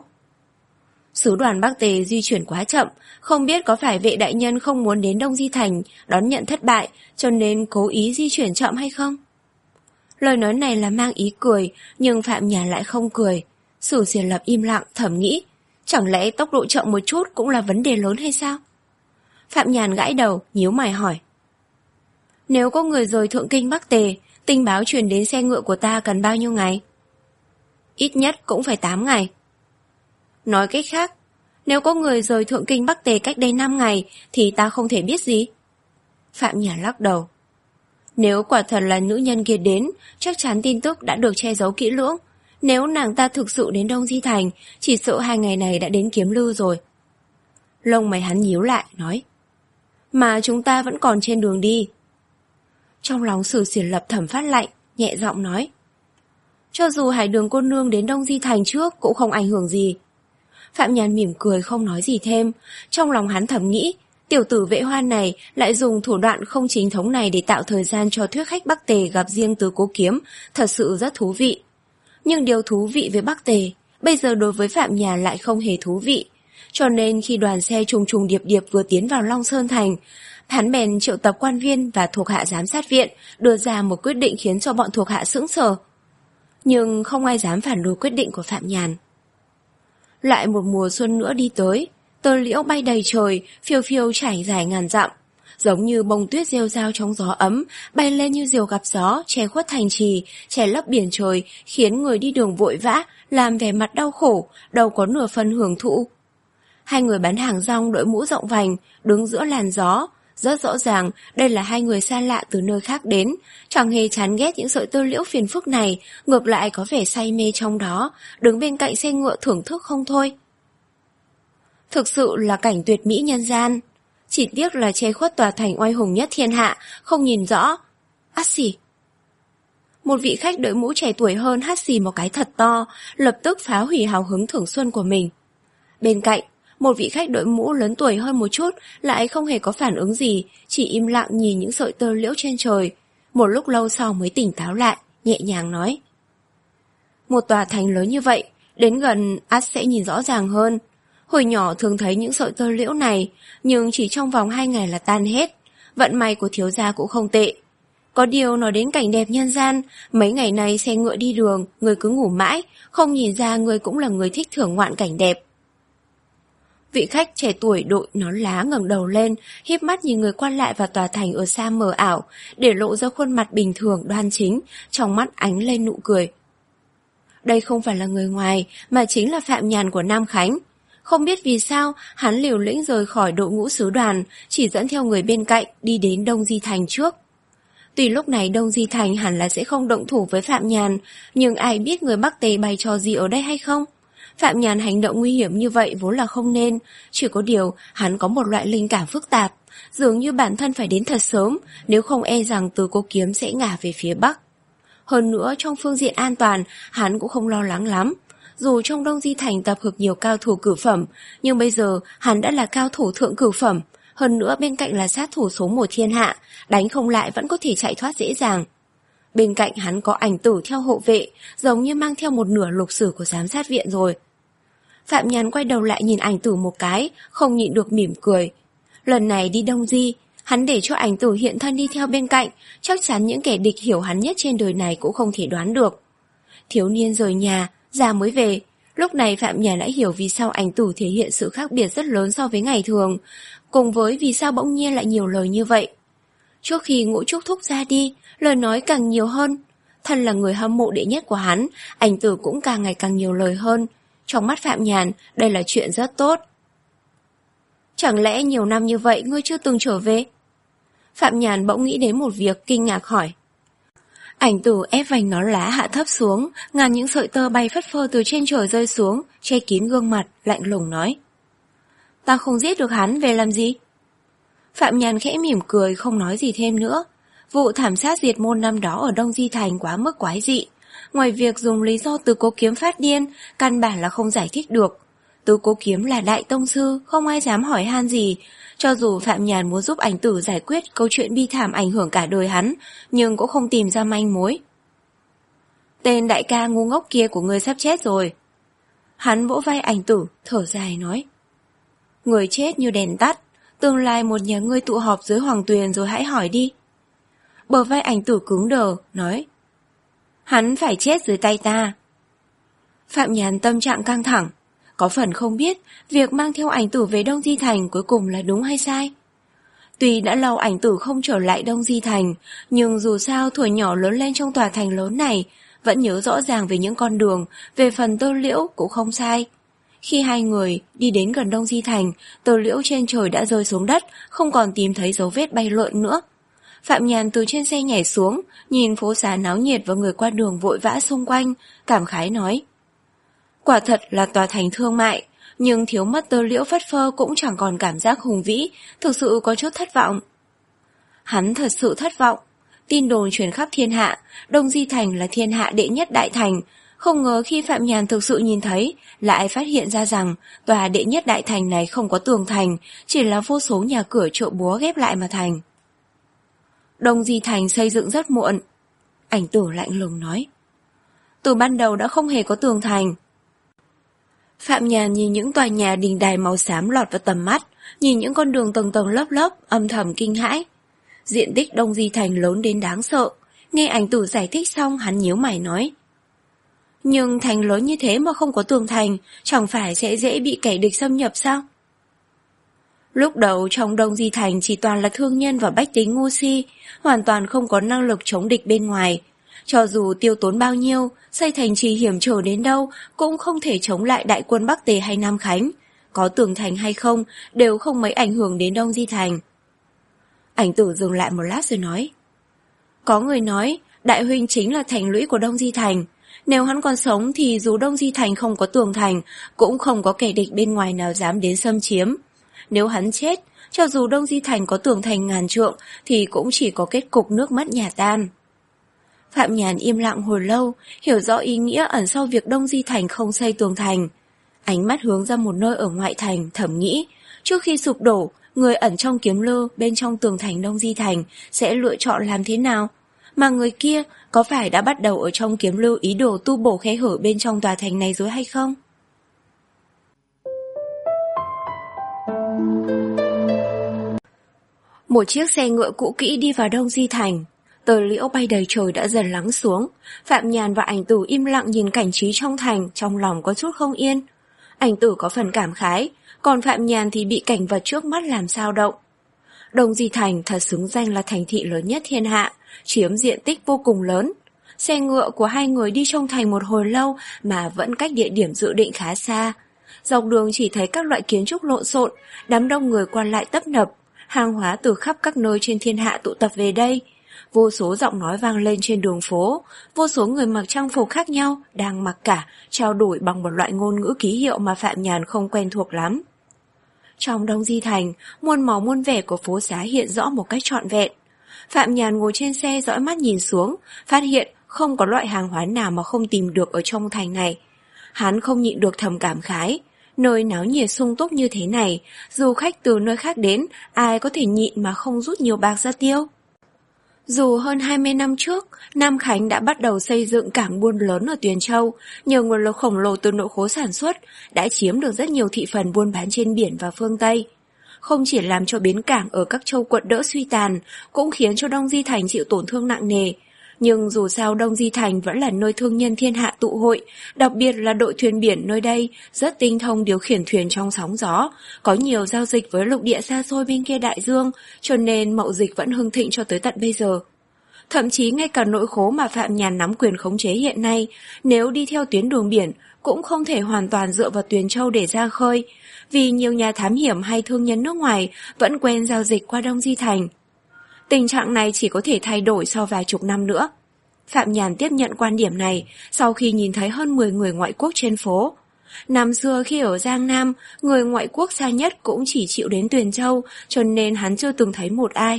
Sứ đoàn Bắc Tề di chuyển quá chậm, không biết có phải vệ đại nhân không muốn đến Đông Di Thành, đón nhận thất bại, cho nên cố ý di chuyển chậm hay không? Lời nói này là mang ý cười, nhưng Phạm Nhàn lại không cười. Sử Xiển Lập im lặng thầm nghĩ, chẳng lẽ tốc độ chậm một chút cũng là vấn đề lớn hay sao? Phạm Nhàn gãi đầu, nhíu mày hỏi. Nếu có người rời Thượng Kinh Bắc Tề, tình báo truyền đến xe ngựa của ta cần bao nhiêu ngày? Ít nhất cũng phải tám ngày. Nói cách khác, nếu có người rời Thượng Kinh Bắc Tề cách đây năm ngày thì ta không thể biết gì. Phạm Nhàn lắc đầu. Nếu quả thật là nữ nhân kia đến, chắc chắn tin tức đã được che giấu kỹ lưỡng. Nếu nàng ta thực sự đến Đông Di Thành, chỉ sợ hai ngày này đã đến Kiếm Lư rồi. Lông mày hắn nhíu lại, nói. Mà chúng ta vẫn còn trên đường đi. Trong lòng Sử Xiển Lập thầm phát lạnh, nhẹ giọng nói. Cho dù Hải Đường cô nương đến Đông Di Thành trước cũng không ảnh hưởng gì. Phạm Nhàn mỉm cười không nói gì thêm. Trong lòng hắn thầm nghĩ, tiểu tử Vệ Hoan này lại dùng thủ đoạn không chính thống này để tạo thời gian cho thuyết khách Bắc Tề gặp riêng Tứ Cố Kiếm, thật sự rất thú vị. Nhưng điều thú vị với Bắc Tề, bây giờ đối với Phạm Nhàn lại không hề thú vị. Cho nên khi đoàn xe trùng trùng điệp điệp vừa tiến vào Long Sơn Thành, hắn bèn triệu tập quan viên và thuộc hạ giám sát viện, đưa ra một quyết định khiến cho bọn thuộc hạ sững sờ. Nhưng không ai dám phản đối quyết định của Phạm Nhàn. Lại một mùa xuân nữa đi tới, tơ liễu bay đầy trời, phiêu phiêu trải dài ngàn dặm. Giống như bông tuyết rêu rao trong gió ấm, bay lên như diều gặp gió, che khuất thành trì, che lấp biển trời, khiến người đi đường vội vã, làm vẻ mặt đau khổ, đâu có nửa phần hưởng thụ. Hai người bán hàng rong đội mũ rộng vành, đứng giữa làn gió. Rất rõ ràng, đây là hai người xa lạ từ nơi khác đến, chẳng hề chán ghét những sợi tơ liễu phiền phức này, ngược lại có vẻ say mê trong đó, đứng bên cạnh xe ngựa thưởng thức không thôi. Thực sự là cảnh tuyệt mỹ nhân gian. Chỉ tiếc là che khuất tòa thành oai hùng nhất thiên hạ, không nhìn rõ. Át xì. Một vị khách đội mũ trẻ tuổi hơn hắt xì một cái thật to, lập tức phá hủy hào hứng thưởng xuân của mình. Bên cạnh, một vị khách đội mũ lớn tuổi hơn một chút lại không hề có phản ứng gì, chỉ im lặng nhìn những sợi tơ liễu trên trời. Một lúc lâu sau mới tỉnh táo lại, nhẹ nhàng nói. Một tòa thành lớn như vậy, đến gần ắt sẽ nhìn rõ ràng hơn. Hồi nhỏ thường thấy những sợi tơ liễu này, nhưng chỉ trong vòng hai ngày là tan hết. Vận may của thiếu gia cũng không tệ. Có điều nói đến cảnh đẹp nhân gian, mấy ngày nay xe ngựa đi đường, người cứ ngủ mãi, không nhìn ra người cũng là người thích thưởng ngoạn cảnh đẹp. Vị khách trẻ tuổi đội nón lá ngẩng đầu lên, híp mắt nhìn người quan lại và tòa thành ở xa mờ ảo, để lộ ra khuôn mặt bình thường đoan chính, trong mắt ánh lên nụ cười. Đây không phải là người ngoài, mà chính là Phạm Nhàn của Nam Khánh. Không biết vì sao, hắn liều lĩnh rời khỏi đội ngũ sứ đoàn, chỉ dẫn theo người bên cạnh đi đến Đông Di Thành trước. Tuy lúc này Đông Di Thành hẳn là sẽ không động thủ với Phạm Nhàn, nhưng ai biết người Bắc Tề bày trò gì ở đây hay không? Phạm Nhàn hành động nguy hiểm như vậy vốn là không nên, chỉ có điều hắn có một loại linh cảm phức tạp, dường như bản thân phải đến thật sớm, nếu không e rằng Tứ Cố Kiếm sẽ ngả về phía Bắc. Hơn nữa trong phương diện an toàn, hắn cũng không lo lắng lắm. Dù trong Đông Di Thành tập hợp nhiều cao thủ cửu phẩm, nhưng bây giờ hắn đã là cao thủ thượng cửu phẩm, hơn nữa bên cạnh là sát thủ số một thiên hạ, đánh không lại vẫn có thể chạy thoát dễ dàng. Bên cạnh hắn có Ảnh Tử theo hộ vệ, giống như mang theo một nửa lục sử của giám sát viện rồi. Phạm Nhàn quay đầu lại nhìn Ảnh Tử một cái, không nhịn được mỉm cười. Lần này đi Đông Di, hắn để cho Ảnh Tử hiện thân đi theo bên cạnh, chắc chắn những kẻ địch hiểu hắn nhất trên đời này cũng không thể đoán được. Thiếu niên rời nhà, già mới về. Lúc này Phạm Nhàn đã hiểu vì sao Ảnh Tử thể hiện sự khác biệt rất lớn so với ngày thường, cùng với vì sao bỗng nhiên lại nhiều lời như vậy. Trước khi Ngũ Trúc Thúc ra đi, lời nói càng nhiều hơn. Thân là người hâm mộ đệ nhất của hắn, Ảnh Tử cũng càng ngày càng nhiều lời hơn. Trong mắt Phạm Nhàn, đây là chuyện rất tốt. Chẳng lẽ nhiều năm như vậy ngươi chưa từng trở về? Phạm Nhàn bỗng nghĩ đến một việc, kinh ngạc hỏi. Ảnh Tử ép vành nón lá hạ thấp xuống, ngàn những sợi tơ bay phất phơ từ trên trời rơi xuống, che kín gương mặt, lạnh lùng nói. Ta không giết được hắn, về làm gì? Phạm Nhàn khẽ mỉm cười, không nói gì thêm nữa. Vụ thảm sát diệt môn năm đó ở Đông Di Thành quá mức quái dị. Ngoài việc dùng lý do Tứ Cố Kiếm phát điên, căn bản là không giải thích được. Tứ Cố Kiếm là đại tông sư, không ai dám hỏi han gì. Cho dù Phạm Nhàn muốn giúp Ảnh Tử giải quyết câu chuyện bi thảm ảnh hưởng cả đời hắn, nhưng cũng không tìm ra manh mối. Tên đại ca ngu ngốc kia của ngươi sắp chết rồi. Hắn vỗ vai Ảnh Tử, thở dài nói. Người chết như đèn tắt, tương lai một nhà ngươi tụ họp dưới hoàng tuyền rồi hãy hỏi đi. Bờ vai Ảnh Tử cứng đờ, nói. Hắn phải chết dưới tay ta. Phạm Nhàn tâm trạng căng thẳng, có phần không biết việc mang theo Ảnh Tử về Đông Di Thành cuối cùng là đúng hay sai. Tuy đã lâu Ảnh Tử không trở lại Đông Di Thành, nhưng dù sao tuổi nhỏ lớn lên trong tòa thành lớn này, vẫn nhớ rõ ràng về những con đường, về phần Tơ Liễu cũng không sai. Khi hai người đi đến gần Đông Di Thành, tơ liễu trên trời đã rơi xuống đất, không còn tìm thấy dấu vết bay lượn nữa. Phạm Nhàn từ trên xe nhảy xuống, nhìn phố xá náo nhiệt và người qua đường vội vã xung quanh, cảm khái nói. Quả thật là tòa thành thương mại, nhưng thiếu mất tơ liễu phất phơ cũng chẳng còn cảm giác hùng vĩ, thực sự có chút thất vọng. Hắn thật sự thất vọng. Tin đồn truyền khắp thiên hạ, Đông Di Thành là thiên hạ đệ nhất đại thành. Không ngờ khi Phạm Nhàn thực sự nhìn thấy, lại phát hiện ra rằng tòa đệ nhất đại thành này không có tường thành, chỉ là vô số nhà cửa chợ búa ghép lại mà thành. Đông Di Thành xây dựng rất muộn. Ảnh Tử lạnh lùng nói. Từ ban đầu đã không hề có tường thành. Phạm Nhàn nhìn những tòa nhà đình đài màu xám lọt vào tầm mắt, nhìn những con đường tầng tầng lớp lớp, âm thầm kinh hãi. Diện tích Đông Di Thành lớn đến đáng sợ. Nghe Ảnh Tử giải thích xong, hắn nhíu mày nói. Nhưng thành lớn như thế mà không có tường thành, chẳng phải sẽ dễ bị kẻ địch xâm nhập sao? Lúc đầu trong Đông Di Thành chỉ toàn là thương nhân và bách tính ngu si, hoàn toàn không có năng lực chống địch bên ngoài. Cho dù tiêu tốn bao nhiêu, xây thành trì hiểm trở đến đâu cũng không thể chống lại đại quân Bắc Tề hay Nam Khánh. Có tường thành hay không đều không mấy ảnh hưởng đến Đông Di Thành. Ảnh Tử dừng lại một lát rồi nói. Có người nói đại huynh chính là thành lũy của Đông Di Thành. Nếu hắn còn sống thì dù Đông Di Thành không có tường thành, cũng không có kẻ địch bên ngoài nào dám đến xâm chiếm. Nếu hắn chết, cho dù Đông Di Thành có tường thành ngàn trượng, thì cũng chỉ có kết cục nước mất nhà tan. Phạm Nhàn im lặng hồi lâu, hiểu rõ ý nghĩa ẩn sau việc Đông Di Thành không xây tường thành. Ánh mắt hướng ra một nơi ở ngoại thành, thầm nghĩ, trước khi sụp đổ, người ẩn trong kiếm lư bên trong tường thành Đông Di Thành sẽ lựa chọn làm thế nào? Mà người kia có phải đã bắt đầu ở trong kiếm lưu ý đồ tu bổ khe hở bên trong tòa thành này rồi hay không? Một chiếc xe ngựa cũ kỹ đi vào Đông Di Thành. Tờ liễu bay đầy trời đã dần lắng xuống. Phạm Nhàn và Ảnh Tử im lặng nhìn cảnh trí trong thành, trong lòng có chút không yên. Ảnh Tử có phần cảm khái, còn Phạm Nhàn thì bị cảnh vật trước mắt làm sao động. Đông Di Thành thật xứng danh là thành thị lớn nhất thiên hạ, chiếm diện tích vô cùng lớn. Xe ngựa của hai người đi trong thành một hồi lâu mà vẫn cách địa điểm dự định khá xa. Dọc đường chỉ thấy các loại kiến trúc lộn xộn, đám đông người qua lại tấp nập, hàng hóa từ khắp các nơi trên thiên hạ tụ tập về đây. Vô số giọng nói vang lên trên đường phố, vô số người mặc trang phục khác nhau, đang mặc cả, trao đổi bằng một loại ngôn ngữ ký hiệu mà Phạm Nhàn không quen thuộc lắm. Trong Đông Di Thành, muôn màu muôn vẻ của phố xá hiện rõ một cách trọn vẹn. Phạm Nhàn ngồi trên xe dõi mắt nhìn xuống, phát hiện không có loại hàng hóa nào mà không tìm được ở trong thành này. Hắn không nhịn được thầm cảm khái. Nơi náo nhiệt sung túc như thế này, du khách từ nơi khác đến, ai có thể nhịn mà không rút nhiều bạc ra tiêu? Dù hơn hai mươi năm trước, Nam Khánh đã bắt đầu xây dựng cảng buôn lớn ở Tuyền Châu, nhờ nguồn lực khổng lồ từ nội khố sản xuất, đã chiếm được rất nhiều thị phần buôn bán trên biển và phương Tây. Không chỉ làm cho bến cảng ở các châu quận đỡ suy tàn, cũng khiến cho Đông Di Thành chịu tổn thương nặng nề. Nhưng dù sao Đông Di Thành vẫn là nơi thương nhân thiên hạ tụ hội, đặc biệt là đội thuyền biển nơi đây rất tinh thông điều khiển thuyền trong sóng gió, có nhiều giao dịch với lục địa xa xôi bên kia đại dương, cho nên mậu dịch vẫn hưng thịnh cho tới tận bây giờ. Thậm chí ngay cả nội khố mà Phạm Nhàn nắm quyền khống chế hiện nay, nếu đi theo tuyến đường biển, cũng không thể hoàn toàn dựa vào Tuyền Châu để ra khơi, vì nhiều nhà thám hiểm hay thương nhân nước ngoài vẫn quen giao dịch qua Đông Di Thành. Tình trạng này chỉ có thể thay đổi sau vài chục năm nữa. Phạm Nhàn tiếp nhận quan điểm này sau khi nhìn thấy hơn mười người ngoại quốc trên phố. Năm xưa khi ở Giang Nam, người ngoại quốc xa nhất cũng chỉ chịu đến Tuyền Châu, cho nên hắn chưa từng thấy một ai.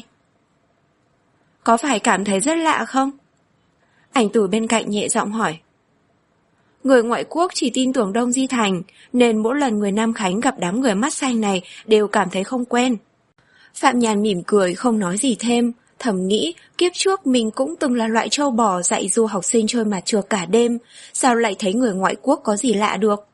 Có phải cảm thấy rất lạ không? Ảnh Tử bên cạnh nhẹ giọng hỏi. Người ngoại quốc chỉ tin tưởng Đông Di Thành, nên mỗi lần người Nam Khánh gặp đám người mắt xanh này đều cảm thấy không quen. Phạm Nhàn mỉm cười không nói gì thêm, thầm nghĩ kiếp trước mình cũng từng là loại trâu bò dạy du học sinh chơi mặt trược cả đêm, sao lại thấy người ngoại quốc có gì lạ được.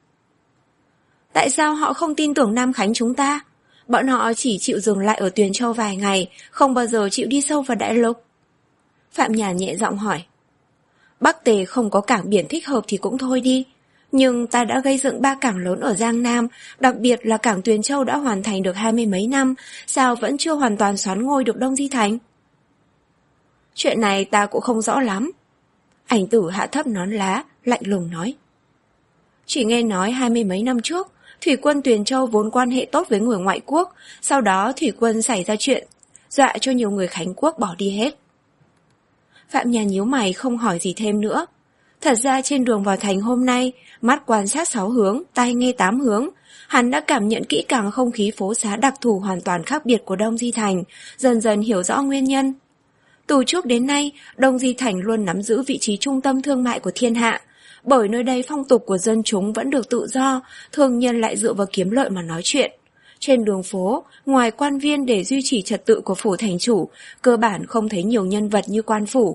Tại sao họ không tin tưởng Nam Khánh chúng ta? Bọn họ chỉ chịu dừng lại ở Tuyền Châu vài ngày, không bao giờ chịu đi sâu vào đại lục. Phạm Nhàn nhẹ giọng hỏi. Bắc Tề không có cảng biển thích hợp thì cũng thôi đi, nhưng ta đã gây dựng ba cảng lớn ở Giang Nam, đặc biệt là cảng Tuyền Châu đã hoàn thành được hai mươi mấy năm, sao vẫn chưa hoàn toàn soán ngôi được Đông Di Thành? Chuyện này ta cũng không rõ lắm. Ảnh Tử hạ thấp nón lá, lạnh lùng nói. Chỉ nghe nói hai mươi mấy năm trước, thủy quân Tuyền Châu vốn quan hệ tốt với người ngoại quốc, sau đó thủy quân xảy ra chuyện, dọa cho nhiều người Khánh quốc bỏ đi hết. Phạm Nhàn nhíu mày không hỏi gì thêm nữa. Thật ra trên đường vào thành hôm nay, mắt quan sát sáu hướng, tai nghe tám hướng, hắn đã cảm nhận kỹ càng không khí phố xá đặc thù hoàn toàn khác biệt của Đông Di Thành, dần dần hiểu rõ nguyên nhân. Từ trước đến nay, Đông Di Thành luôn nắm giữ vị trí trung tâm thương mại của thiên hạ, bởi nơi đây phong tục của dân chúng vẫn được tự do, thương nhân lại dựa vào kiếm lợi mà nói chuyện. Trên đường phố, ngoài quan viên để duy trì trật tự của phủ thành chủ, cơ bản không thấy nhiều nhân vật như quan phủ.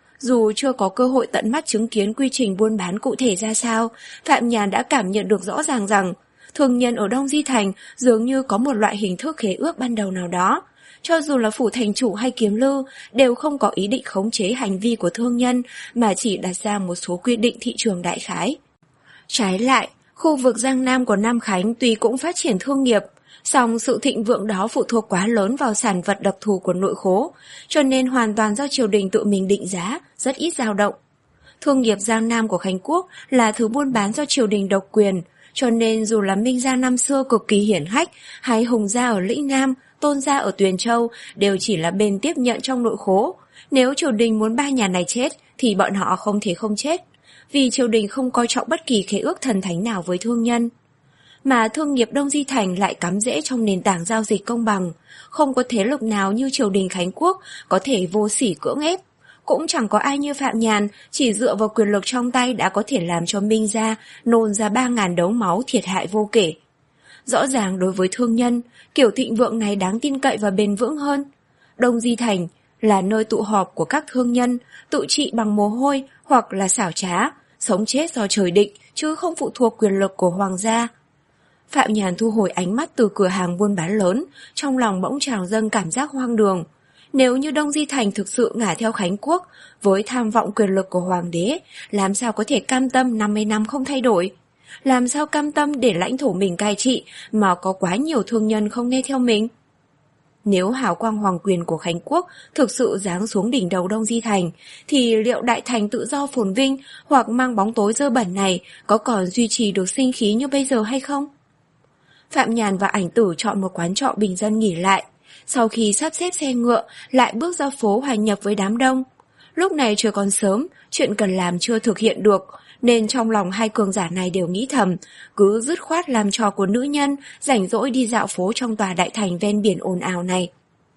Dù chưa có cơ hội tận mắt chứng kiến quy trình buôn bán cụ thể ra sao, Phạm Nhàn đã cảm nhận được rõ ràng rằng thương nhân ở Đông Di Thành dường như có một loại hình thức khế ước ban đầu nào đó. Cho dù là phủ thành chủ hay kiếm lư đều không có ý định khống chế hành vi của thương nhân mà chỉ đặt ra một số quy định thị trường đại khái. Trái lại, khu vực Giang Nam của Nam Khánh tuy cũng phát triển thương nghiệp, song sự thịnh vượng đó phụ thuộc quá lớn vào sản vật đặc thù của nội khố, cho nên hoàn toàn do triều đình tự mình định giá, rất ít dao động. Thương nghiệp Giang Nam của Khánh Quốc là thứ buôn bán do triều đình độc quyền, cho nên dù là Minh gia năm xưa cực kỳ hiển hách hay Hùng gia ở Lĩnh Nam, Tôn gia ở Tuyền Châu đều chỉ là bên tiếp nhận trong nội khố. Nếu triều đình muốn ba nhà này chết thì bọn họ không thể không chết, vì triều đình không coi trọng bất kỳ khế ước thần thánh nào với thương nhân. Mà thương nghiệp Đông Di Thành lại cắm rễ trong nền tảng giao dịch công bằng, không có thế lực nào như triều đình Khánh Quốc có thể vô sỉ cưỡng ép. Cũng chẳng có ai như Phạm Nhàn chỉ dựa vào quyền lực trong tay đã có thể làm cho Minh gia nôn ra ba ngàn đấu máu thiệt hại vô kể. Rõ ràng đối với thương nhân, kiểu thịnh vượng này đáng tin cậy và bền vững hơn. Đông Di Thành là nơi tụ họp của các thương nhân, tự trị bằng mồ hôi hoặc là xảo trá, sống chết do trời định chứ không phụ thuộc quyền lực của hoàng gia. Phạm Nhàn thu hồi ánh mắt từ cửa hàng buôn bán lớn, trong lòng bỗng trào dâng cảm giác hoang đường. Nếu như Đông Di Thành thực sự ngả theo Khánh Quốc, với tham vọng quyền lực của hoàng đế, làm sao có thể cam tâm năm mươi năm không thay đổi? Làm sao cam tâm để lãnh thổ mình cai trị mà có quá nhiều thương nhân không nghe theo mình? Nếu hào quang hoàng quyền của Khánh Quốc thực sự giáng xuống đỉnh đầu Đông Di Thành, thì liệu đại thành tự do phồn vinh hoặc mang bóng tối dơ bẩn này có còn duy trì được sinh khí như bây giờ hay không? Phạm Nhàn và Ảnh Tử chọn một quán trọ bình dân nghỉ lại. Sau khi sắp xếp xe ngựa, lại bước ra phố hòa nhập với đám đông. Lúc này trời còn sớm, chuyện cần làm chưa thực hiện được, nên trong lòng hai cường giả này đều nghĩ thầm, cứ dứt khoát làm trò của nữ nhân, rảnh rỗi đi dạo phố trong tòa đại thành ven biển ồn ào này.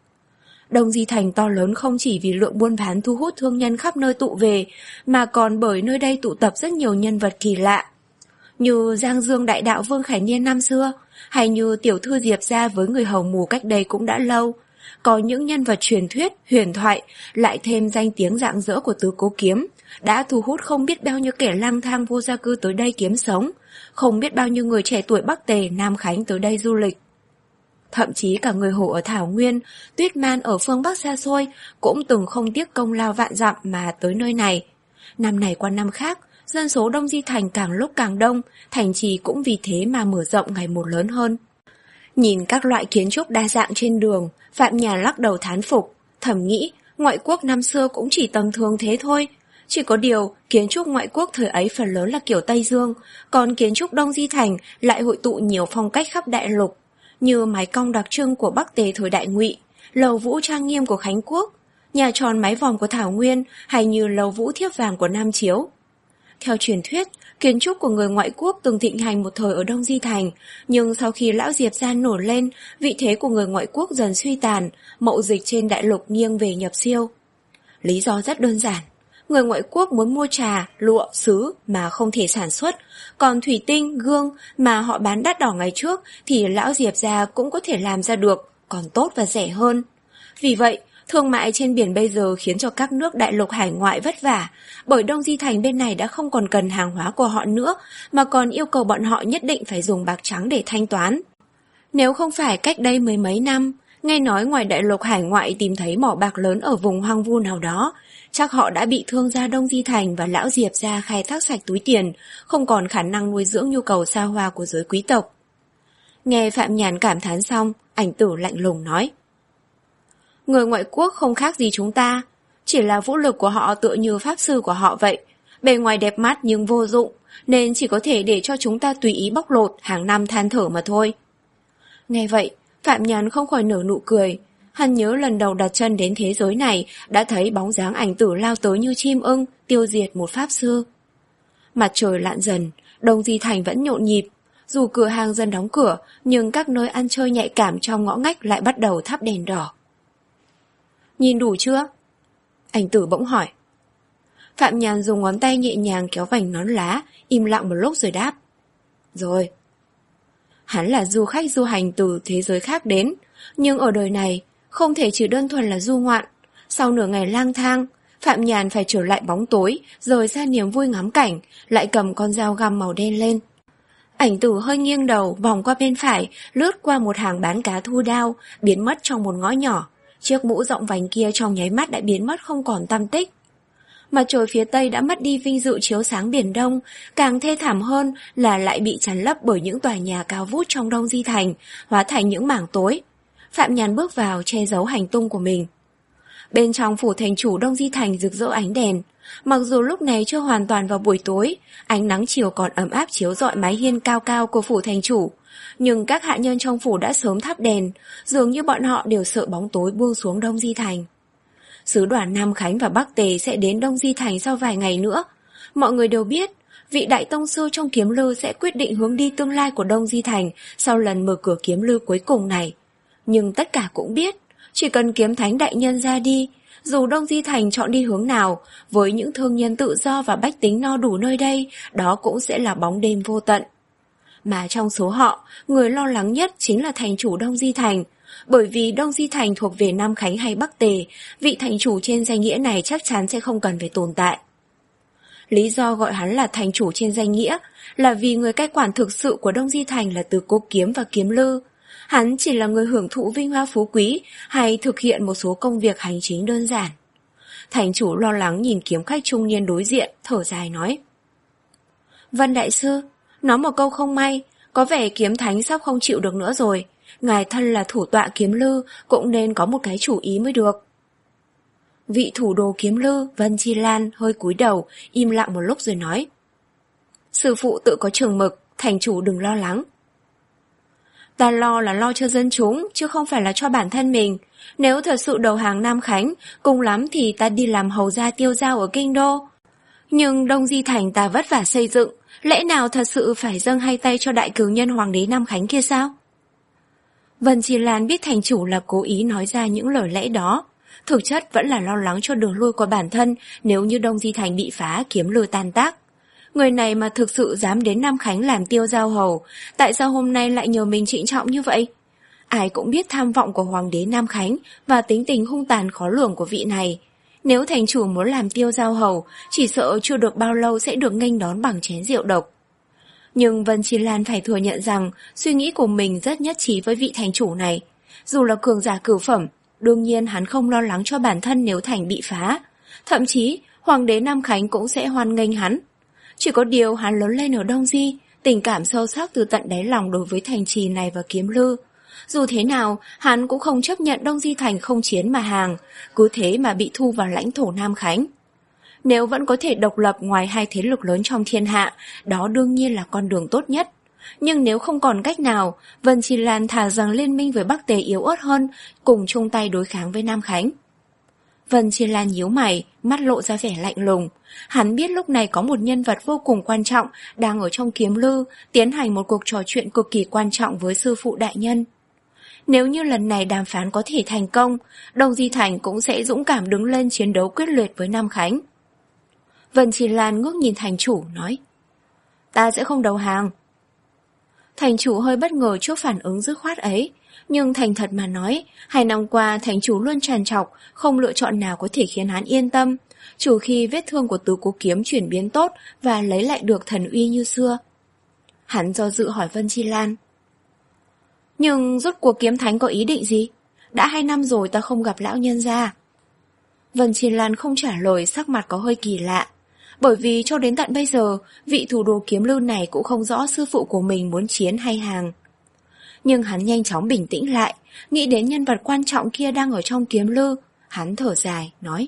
Đông Di Thành to lớn không chỉ vì lượng buôn bán thu hút thương nhân khắp nơi tụ về, mà còn bởi nơi đây tụ tập rất nhiều nhân vật kỳ lạ. Như Giang Dương đại đạo Vương Khải Niên năm xưa, hay như tiểu thư Diệp gia với người hầu mù cách đây cũng đã lâu. Có những nhân vật truyền thuyết, huyền thoại, lại thêm danh tiếng rạng rỡ của Tứ Cố Kiếm, đã thu hút không biết bao nhiêu kẻ lang thang vô gia cư tới đây kiếm sống, không biết bao nhiêu người trẻ tuổi Bắc Tề, Nam Khánh tới đây du lịch. Thậm chí cả người Hồ ở Thảo Nguyên, Tuyết Man ở phương Bắc xa xôi cũng từng không tiếc công lao vạn dặm mà tới nơi này. Năm này qua năm khác, dân số Đông Di Thành càng lúc càng đông, thành trì cũng vì thế mà mở rộng ngày một lớn hơn. Nhìn các loại kiến trúc đa dạng trên đường, Phạm Nhàn lắc đầu thán phục, thầm nghĩ ngoại quốc năm xưa cũng chỉ tầm thường thế thôi. Chỉ có điều, kiến trúc ngoại quốc thời ấy phần lớn là kiểu Tây Dương, còn kiến trúc Đông Di Thành lại hội tụ nhiều phong cách khắp đại lục, như mái cong đặc trưng của Bắc Tề thời Đại Ngụy, lầu vũ trang nghiêm của Khánh Quốc, nhà tròn mái vòm của Thảo Nguyên, hay như lầu vũ thiếp vàng của Nam Chiếu. Theo truyền thuyết, kiến trúc của người ngoại quốc từng thịnh hành một thời ở Đông Di Thành, nhưng sau khi lão Diệp gia nổi lên, vị thế của người ngoại quốc dần suy tàn, mậu dịch trên đại lục nghiêng về nhập siêu. Lý do rất đơn giản. Người ngoại quốc muốn mua trà, lụa, sứ mà không thể sản xuất, còn thủy tinh, gương mà họ bán đắt đỏ ngày trước thì lão Diệp gia cũng có thể làm ra được, còn tốt và rẻ hơn. Vì vậy, thương mại trên biển bây giờ khiến cho các nước đại lục hải ngoại vất vả, bởi Đông Di Thành bên này đã không còn cần hàng hóa của họ nữa, mà còn yêu cầu bọn họ nhất định phải dùng bạc trắng để thanh toán. Nếu không phải cách đây mười mấy năm, nghe nói ngoài đại lục hải ngoại tìm thấy mỏ bạc lớn ở vùng hoang vu nào đó, chắc họ đã bị thương gia Đông Di Thành và lão Diệp gia khai thác sạch túi tiền, không còn khả năng nuôi dưỡng nhu cầu xa hoa của giới quý tộc. Nghe Phạm Nhàn cảm thán xong, Ảnh Tử lạnh lùng nói: Người ngoại quốc không khác gì chúng ta, chỉ là vũ lực của họ tựa như pháp sư của họ vậy, bề ngoài đẹp mắt nhưng vô dụng, nên chỉ có thể để cho chúng ta tùy ý bóc lột, hàng năm than thở mà thôi. Nghe vậy, Phạm Nhàn không khỏi nở nụ cười. Hắn nhớ lần đầu đặt chân đến thế giới này đã thấy bóng dáng Ảnh Tử lao tới như chim ưng, tiêu diệt một pháp sư. Mặt trời lặn dần, Đông Di Thành vẫn nhộn nhịp. Dù cửa hàng dần đóng cửa, nhưng các nơi ăn chơi nhạy cảm trong ngõ ngách lại bắt đầu thắp đèn đỏ. Nhìn đủ chưa? Ảnh Tử bỗng hỏi. Phạm Nhàn dùng ngón tay nhẹ nhàng kéo vành nón lá, im lặng một lúc rồi đáp: Rồi. Hắn là du khách du hành từ thế giới khác đến, nhưng ở đời này không thể chỉ đơn thuần là du ngoạn. Sau nửa ngày lang thang, Phạm Nhàn phải trở lại bóng tối, rời xa niềm vui ngắm cảnh, lại cầm con dao găm màu đen lên. Ảnh Tử hơi nghiêng đầu, vòng qua bên phải, lướt qua một hàng bán cá thu đao, biến mất trong một ngõ nhỏ. Chiếc mũ rộng vành kia trong nháy mắt đã biến mất không còn tăm tích. Mặt trời phía tây đã mất đi vinh dự chiếu sáng biển Đông, càng thê thảm hơn là lại bị chắn lấp bởi những tòa nhà cao vút trong Đông Di Thành, hóa thành những mảng tối. Phạm Nhàn bước vào che giấu hành tung của mình. Bên trong phủ thành chủ Đông Di Thành rực rỡ ánh đèn. Mặc dù lúc này chưa hoàn toàn vào buổi tối, ánh nắng chiều còn ấm áp chiếu rọi mái hiên cao cao của phủ thành chủ, nhưng các hạ nhân trong phủ đã sớm thắp đèn, dường như bọn họ đều sợ bóng tối buông xuống Đông Di Thành. Sứ đoàn Nam Khánh và Bắc Tề sẽ đến Đông Di Thành sau vài ngày nữa. Mọi người đều biết, vị đại tông sư trong kiếm lư sẽ quyết định hướng đi tương lai của Đông Di Thành sau lần mở cửa kiếm lư cuối cùng này. Nhưng tất cả cũng biết, chỉ cần kiếm thánh đại nhân ra đi, dù Đông Di Thành chọn đi hướng nào, với những thương nhân tự do và bách tính no đủ nơi đây, đó cũng sẽ là bóng đêm vô tận. Mà trong số họ, người lo lắng nhất chính là thành chủ Đông Di Thành. Bởi vì Đông Di Thành thuộc về Nam Khánh hay Bắc Tề, vị thành chủ trên danh nghĩa này chắc chắn sẽ không cần phải tồn tại. Lý do gọi hắn là thành chủ trên danh nghĩa là vì người cai quản thực sự của Đông Di Thành là Từ Cô Kiếm và Kiếm Lư. Hắn chỉ là người hưởng thụ vinh hoa phú quý hay thực hiện một số công việc hành chính đơn giản. Thành chủ lo lắng nhìn kiếm khách trung niên đối diện, thở dài nói: Vân đại sư, nói một câu không may, có vẻ kiếm thánh sắp không chịu được nữa rồi. Ngài thân là thủ tọa kiếm lư, cũng nên có một cái chủ ý mới được. Vị thủ đồ kiếm lư, Vân Chi Lan, hơi cúi đầu, im lặng một lúc rồi nói: Sư phụ tự có trường mực, thành chủ đừng lo lắng. Ta lo là lo cho dân chúng, chứ không phải là cho bản thân mình. Nếu thật sự đầu hàng Nam Khánh, cùng lắm thì ta đi làm hầu gia tiêu dao ở kinh đô. Nhưng Đông Di Thành ta vất vả xây dựng, lẽ nào thật sự phải dâng hai tay cho đại cửu nhân hoàng đế Nam Khánh kia sao? Vân Chi Lan biết thành chủ là cố ý nói ra những lời lẽ đó, thực chất vẫn là lo lắng cho đường lui của bản thân nếu như Đông Di Thành bị phá, kiếm lư tan tác. Người này mà thực sự dám đến Nam Khánh làm tiêu giao hầu, tại sao hôm nay lại nhờ mình trịnh trọng như vậy? Ai cũng biết tham vọng của hoàng đế Nam Khánh và tính tình hung tàn khó lường của vị này. Nếu thành chủ muốn làm tiêu giao hầu, chỉ sợ chưa được bao lâu sẽ được nghênh đón bằng chén rượu độc. Nhưng Vân Chi Lan phải thừa nhận rằng suy nghĩ của mình rất nhất trí với vị thành chủ này. Dù là cường giả cửu phẩm, đương nhiên hắn không lo lắng cho bản thân nếu thành bị phá. Thậm chí, hoàng đế Nam Khánh cũng sẽ hoan nghênh hắn. Chỉ có điều hắn lớn lên ở Đông Di, tình cảm sâu sắc từ tận đáy lòng đối với thành trì này và kiếm lư. Dù thế nào, hắn cũng không chấp nhận Đông Di Thành không chiến mà hàng, cứ thế mà bị thu vào lãnh thổ Nam Khánh. Nếu vẫn có thể độc lập ngoài hai thế lực lớn trong thiên hạ, đó đương nhiên là con đường tốt nhất. Nhưng nếu không còn cách nào, Vân Chi Lan thà rằng liên minh với Bắc Tề yếu ớt hơn, cùng chung tay đối kháng với Nam Khánh. Vân Chi Lan nhíu mày, mắt lộ ra vẻ lạnh lùng. Hắn biết lúc này có một nhân vật vô cùng quan trọng đang ở trong kiếm lư, tiến hành một cuộc trò chuyện cực kỳ quan trọng với sư phụ đại nhân. Nếu như lần này đàm phán có thể thành công, Đông Di Thành cũng sẽ dũng cảm đứng lên chiến đấu quyết liệt với Nam Khánh. Vân Chi Lan ngước nhìn thành chủ nói: Ta sẽ không đầu hàng. Thành chủ hơi bất ngờ trước phản ứng dứt khoát ấy, nhưng thành thật mà nói, hai năm qua thành chủ luôn trằn trọc, không lựa chọn nào có thể khiến hắn yên tâm, trừ khi vết thương của tứ cố kiếm chuyển biến tốt và lấy lại được thần uy như xưa. Hắn do dự hỏi Vân Chi Lan: Nhưng rốt cuộc kiếm thánh có ý định gì? Đã hai năm rồi ta không gặp lão nhân gia. Vân Chi Lan không trả lời, sắc mặt có hơi kỳ lạ. Bởi vì cho đến tận bây giờ, vị thủ đồ kiếm lưu này cũng không rõ sư phụ của mình muốn chiến hay hàng. Nhưng hắn nhanh chóng bình tĩnh lại, nghĩ đến nhân vật quan trọng kia đang ở trong kiếm lưu. Hắn thở dài, nói: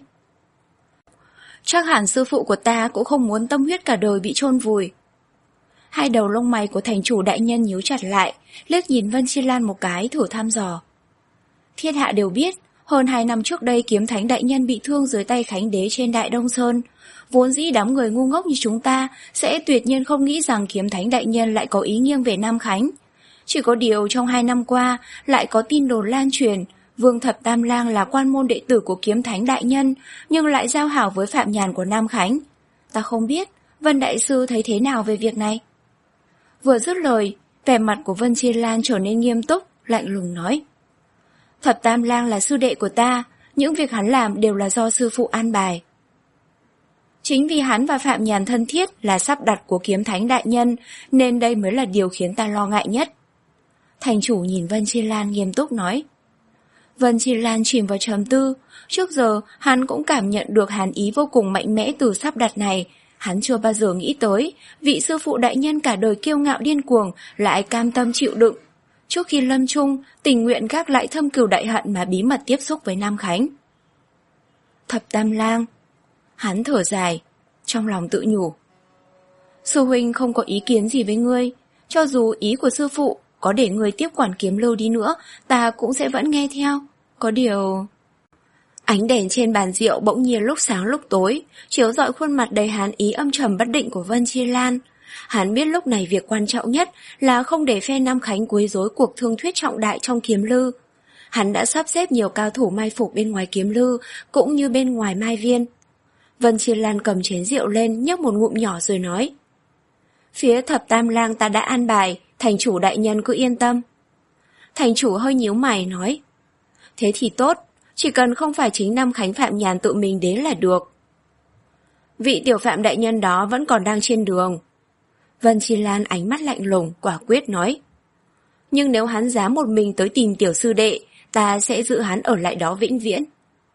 Chắc hẳn sư phụ của ta cũng không muốn tâm huyết cả đời bị chôn vùi. Hai đầu lông mày của thành chủ đại nhân nhíu chặt lại, liếc nhìn Vân Chi Lan một cái thử thăm dò. Thiên hạ đều biết, hơn hai năm trước đây kiếm thánh đại nhân bị thương dưới tay Khánh đế trên Đại Đông Sơn. Vốn dĩ đám người ngu ngốc như chúng ta sẽ tuyệt nhiên không nghĩ rằng kiếm thánh đại nhân lại có ý nghiêng về Nam Khánh. Chỉ có điều trong hai năm qua lại có tin đồn lan truyền, Vương Thập Tam Lang là quan môn đệ tử của kiếm thánh đại nhân, nhưng lại giao hảo với Phạm Nhàn của Nam Khánh. Ta không biết, Vân Đại Sư thấy thế nào về việc này? Vừa dứt lời, vẻ mặt của Vân Chi Lan trở nên nghiêm túc, lạnh lùng nói: Thập Tam Lang là sư đệ của ta, những việc hắn làm đều là do sư phụ an bài. Chính vì hắn và Phạm Nhàn thân thiết là sắp đặt của kiếm thánh đại nhân, nên đây mới là điều khiến ta lo ngại nhất. Thành chủ nhìn Vân Chi Lan nghiêm túc nói. Vân Chi Lan chìm vào trầm tư, trước giờ hắn cũng cảm nhận được hàn ý vô cùng mạnh mẽ từ sắp đặt này. Hắn chưa bao giờ nghĩ tới, vị sư phụ đại nhân cả đời kiêu ngạo điên cuồng lại cam tâm chịu đựng. Trước khi lâm chung, tình nguyện gác lại thâm cừu đại hận mà bí mật tiếp xúc với Nam Khánh. Thập Tam Lang. Hắn thở dài, trong lòng tự nhủ. Sư huynh không có ý kiến gì với ngươi, cho dù ý của sư phụ có để ngươi tiếp quản kiếm lưu đi nữa, ta cũng sẽ vẫn nghe theo. Có điều... Ánh đèn trên bàn rượu bỗng nhiên lúc sáng lúc tối, chiếu rọi khuôn mặt đầy hàn ý âm trầm bất định của Vân Chi Lan. Hắn biết lúc này việc quan trọng nhất là không để phe Nam Khánh quấy rối cuộc thương thuyết trọng đại trong kiếm lư. Hắn đã sắp xếp nhiều cao thủ mai phục bên ngoài kiếm lư, cũng như bên ngoài mai viên. Vân Chi Lan cầm chén rượu lên, nhấp một ngụm nhỏ rồi nói. Phía Thập Tam Lang ta đã an bài, thành chủ đại nhân cứ yên tâm. Thành chủ hơi nhíu mày nói. Thế thì tốt, chỉ cần không phải chính Nam Khánh Phạm Nhàn tự mình đến là được. Vị tiểu Phạm đại nhân đó vẫn còn đang trên đường. Vân Chi Lan ánh mắt lạnh lùng, quả quyết nói. Nhưng nếu hắn dám một mình tới tìm tiểu sư đệ, ta sẽ giữ hắn ở lại đó vĩnh viễn.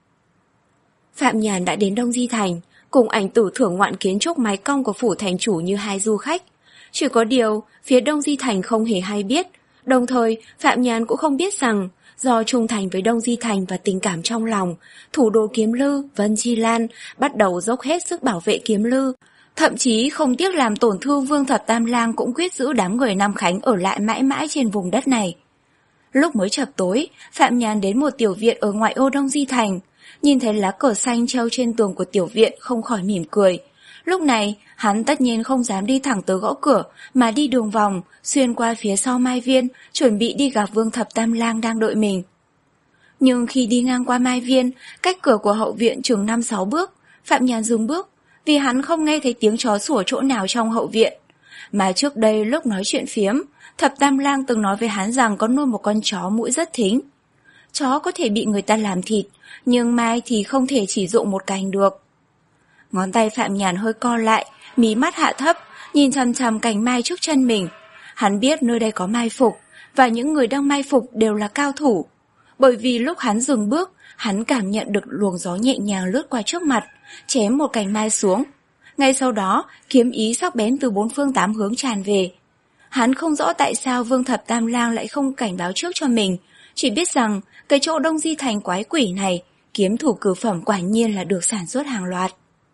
Phạm Nhàn đã đến Đông Di Thành, cùng ảnh tử thưởng ngoạn kiến trúc mái cong của phủ thành chủ như hai du khách. Chỉ có điều, phía Đông Di Thành không hề hay biết, đồng thời Phạm Nhàn cũng không biết rằng, do trung thành với Đông Di Thành và tình cảm trong lòng, thủ đô kiếm lư, Vân Chi Lan bắt đầu dốc hết sức bảo vệ kiếm lư. Thậm chí không tiếc làm tổn thương Vương Thập Tam Lang cũng quyết giữ đám người Nam Khánh ở lại mãi mãi trên vùng đất này. Lúc mới chập tối, Phạm Nhàn đến một tiểu viện ở ngoại ô Đông Di Thành. Nhìn thấy lá cờ xanh treo trên tường của tiểu viện không khỏi mỉm cười. Lúc này, hắn tất nhiên không dám đi thẳng tới gõ cửa, mà đi đường vòng, xuyên qua phía sau mai viên, chuẩn bị đi gặp Vương Thập Tam Lang đang đợi mình. Nhưng khi đi ngang qua mai viên, cách cửa của hậu viện chừng năm sáu bước, Phạm Nhàn dừng bước, vì hắn không nghe thấy tiếng chó sủa chỗ nào trong hậu viện. Mà trước đây lúc nói chuyện phiếm, Thập Tam Lang từng nói với hắn rằng có nuôi một con chó mũi rất thính. Chó có thể bị người ta làm thịt, nhưng mai thì không thể chỉ dụng một cành được. Ngón tay Phạm Nhàn hơi co lại, mí mắt hạ thấp, nhìn chằm chằm cành mai trước chân mình. Hắn biết nơi đây có mai phục, và những người đang mai phục đều là cao thủ. Bởi vì lúc hắn dừng bước, hắn cảm nhận được luồng gió nhẹ nhàng lướt qua trước mặt, chém một cành mai xuống. Ngay sau đó, kiếm ý sắc bén từ bốn phương tám hướng tràn về. Hắn không rõ tại sao Vương Thập Tam Lang lại không cảnh báo trước cho mình, chỉ biết rằng cái chỗ Đông Di Thành quái quỷ này, kiếm thủ cửu phẩm quả nhiên là được sản xuất hàng loạt.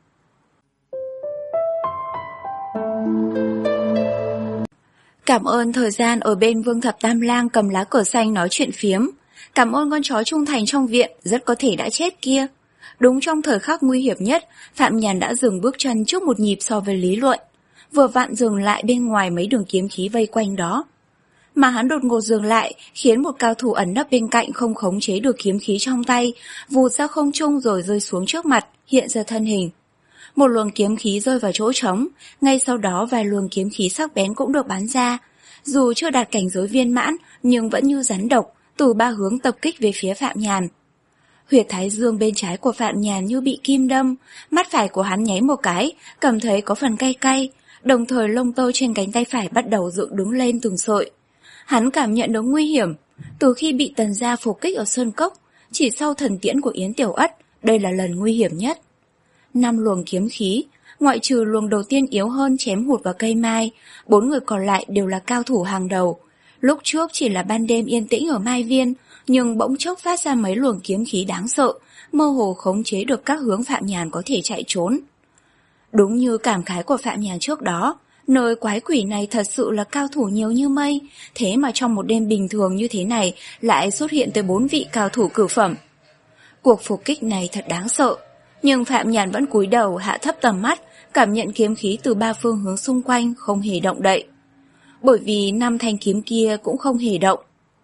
Cảm ơn thời gian ở bên Vương Thập Tam Lang cầm lá cờ xanh nói chuyện phiếm. Cảm ơn con chó trung thành trong viện, rất có thể đã chết kia. Đúng trong thời khắc nguy hiểm nhất, Phạm Nhàn đã dừng bước chân trước một nhịp so với lý luận. Vừa vặn dừng lại bên ngoài mấy đường kiếm khí vây quanh đó. Mà hắn đột ngột dừng lại, khiến một cao thủ ẩn nấp bên cạnh không khống chế được kiếm khí trong tay, vụt ra không trung rồi rơi xuống trước mặt, hiện ra thân hình. một luồng kiếm khí rơi vào chỗ trống, ngay sau đó vài luồng kiếm khí sắc bén cũng được bắn ra. Dù chưa đạt cảnh giới viên mãn, nhưng vẫn như rắn độc, từ ba hướng tập kích về phía Phạm Nhàn. Huyệt thái dương bên trái của Phạm Nhàn như bị kim đâm, mắt phải của hắn nháy một cái, cảm thấy có phần cay cay, đồng thời lông tơ trên cánh tay phải bắt đầu dựng đứng lên từng sợi. Hắn cảm nhận được nguy hiểm, từ khi bị Tần gia phục kích ở Sơn Cốc, chỉ sau thần tiễn của Yến Tiểu Ất, đây là lần nguy hiểm nhất. Năm luồng kiếm khí, ngoại trừ luồng đầu tiên yếu hơn chém hụt vào cây mai, bốn người còn lại đều là cao thủ hàng đầu. Lúc trước chỉ là ban đêm yên tĩnh ở Mai Viên, nhưng bỗng chốc phát ra mấy luồng kiếm khí đáng sợ, mơ hồ khống chế được các hướng Phạm Nhàn có thể chạy trốn. Đúng như cảm khái của Phạm Nhàn trước đó, nơi quái quỷ này thật sự là cao thủ nhiều như mây, thế mà trong một đêm bình thường như thế này lại xuất hiện tới bốn vị cao thủ cửu phẩm. Cuộc phục kích này thật đáng sợ, nhưng Phạm Nhàn vẫn cúi đầu hạ thấp tầm mắt, cảm nhận kiếm khí từ ba phương hướng xung quanh không hề động đậy. Bởi vì năm thanh kiếm kia cũng không hề động.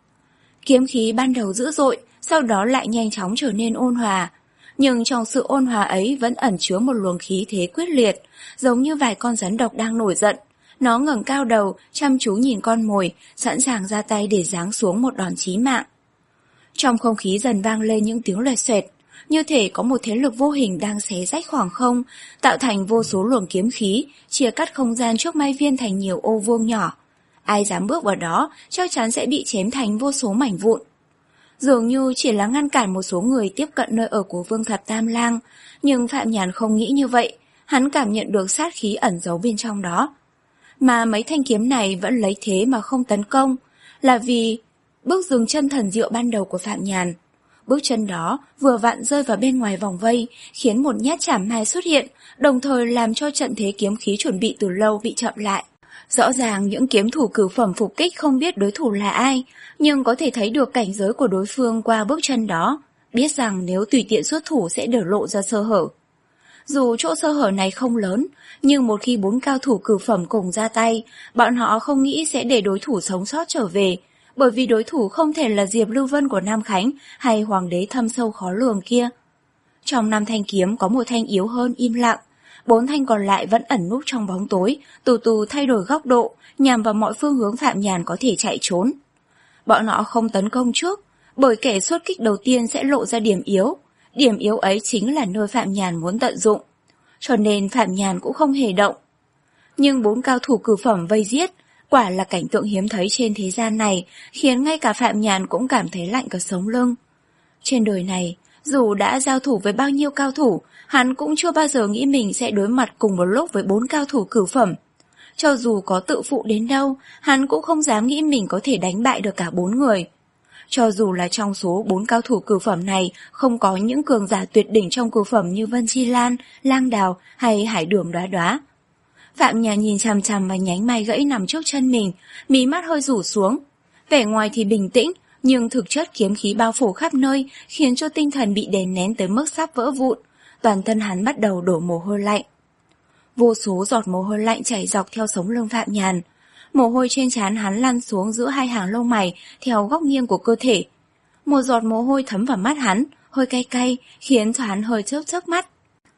Kiếm khí ban đầu dữ dội, sau đó lại nhanh chóng trở nên ôn hòa. Nhưng trong sự ôn hòa ấy vẫn ẩn chứa một luồng khí thế quyết liệt, giống như vài con rắn độc đang nổi giận. Nó ngẩng cao đầu, chăm chú nhìn con mồi, sẵn sàng ra tay để giáng xuống một đòn chí mạng. Trong không khí dần vang lên những tiếng loẹt xoẹt, như thể có một thế lực vô hình đang xé rách khoảng không, tạo thành vô số luồng kiếm khí, chia cắt không gian trước Mai Viên thành nhiều ô vuông nhỏ. Ai dám bước vào đó chắc chắn sẽ bị chém thành vô số mảnh vụn. Dường như chỉ là ngăn cản một số người tiếp cận nơi ở của Vương Thập Tam Lang, nhưng Phạm Nhàn không nghĩ như vậy, hắn cảm nhận được sát khí ẩn giấu bên trong đó. Mà mấy thanh kiếm này vẫn lấy thế mà không tấn công, là vì bước dừng chân thần diệu ban đầu của Phạm Nhàn. Bước chân đó vừa vặn rơi vào bên ngoài vòng vây, khiến một nhát chảm mai xuất hiện, đồng thời làm cho trận thế kiếm khí chuẩn bị từ lâu bị chậm lại. Rõ ràng những kiếm thủ cửu phẩm phục kích không biết đối thủ là ai, nhưng có thể thấy được cảnh giới của đối phương qua bước chân đó, biết rằng nếu tùy tiện xuất thủ sẽ để lộ ra sơ hở. Dù chỗ sơ hở này không lớn, nhưng một khi bốn cao thủ cửu phẩm cùng ra tay, bọn họ không nghĩ sẽ để đối thủ sống sót trở về, bởi vì đối thủ không thể là Diệp Lưu Vân của Nam Khánh hay Hoàng đế thâm sâu khó lường kia. Trong năm thanh kiếm có một thanh yếu hơn im lặng, bốn thanh còn lại vẫn ẩn núp trong bóng tối, từ từ thay đổi góc độ, nhằm vào mọi phương hướng Phạm Nhàn có thể chạy trốn. Bọn họ không tấn công trước, bởi kẻ xuất kích đầu tiên sẽ lộ ra điểm yếu. Điểm yếu ấy chính là nơi Phạm Nhàn muốn tận dụng, cho nên Phạm Nhàn cũng không hề động. Nhưng bốn cao thủ cửu phẩm vây giết, quả là cảnh tượng hiếm thấy trên thế gian này, khiến ngay cả Phạm Nhàn cũng cảm thấy lạnh cả sống lưng. Trên đời này, dù đã giao thủ với bao nhiêu cao thủ, hắn cũng chưa bao giờ nghĩ mình sẽ đối mặt cùng một lúc với bốn cao thủ cửu phẩm. Cho dù có tự phụ đến đâu, hắn cũng không dám nghĩ mình có thể đánh bại được cả bốn người. Cho dù là trong số bốn cao thủ cửu phẩm này không có những cường giả tuyệt đỉnh trong cửu phẩm như Vân Chi Lan, Lang Đào hay Hải Đường Đóa Đóa. Phạm Nhàn nhìn chằm chằm vào nhánh mai gãy nằm trước chân mình, mí mắt hơi rủ xuống. Vẻ ngoài thì bình tĩnh, nhưng thực chất kiếm khí bao phủ khắp nơi, khiến cho tinh thần bị đè nén tới mức sắp vỡ vụn. Toàn thân hắn bắt đầu đổ mồ hôi lạnh. Vô số giọt mồ hôi lạnh chảy dọc theo sống lưng Phạm Nhàn. Mồ hôi trên trán hắn lăn xuống giữa hai hàng lông mày theo góc nghiêng của cơ thể. Một giọt mồ hôi thấm vào mắt hắn, hơi cay cay, khiến cho hắn hơi chớp chớp mắt.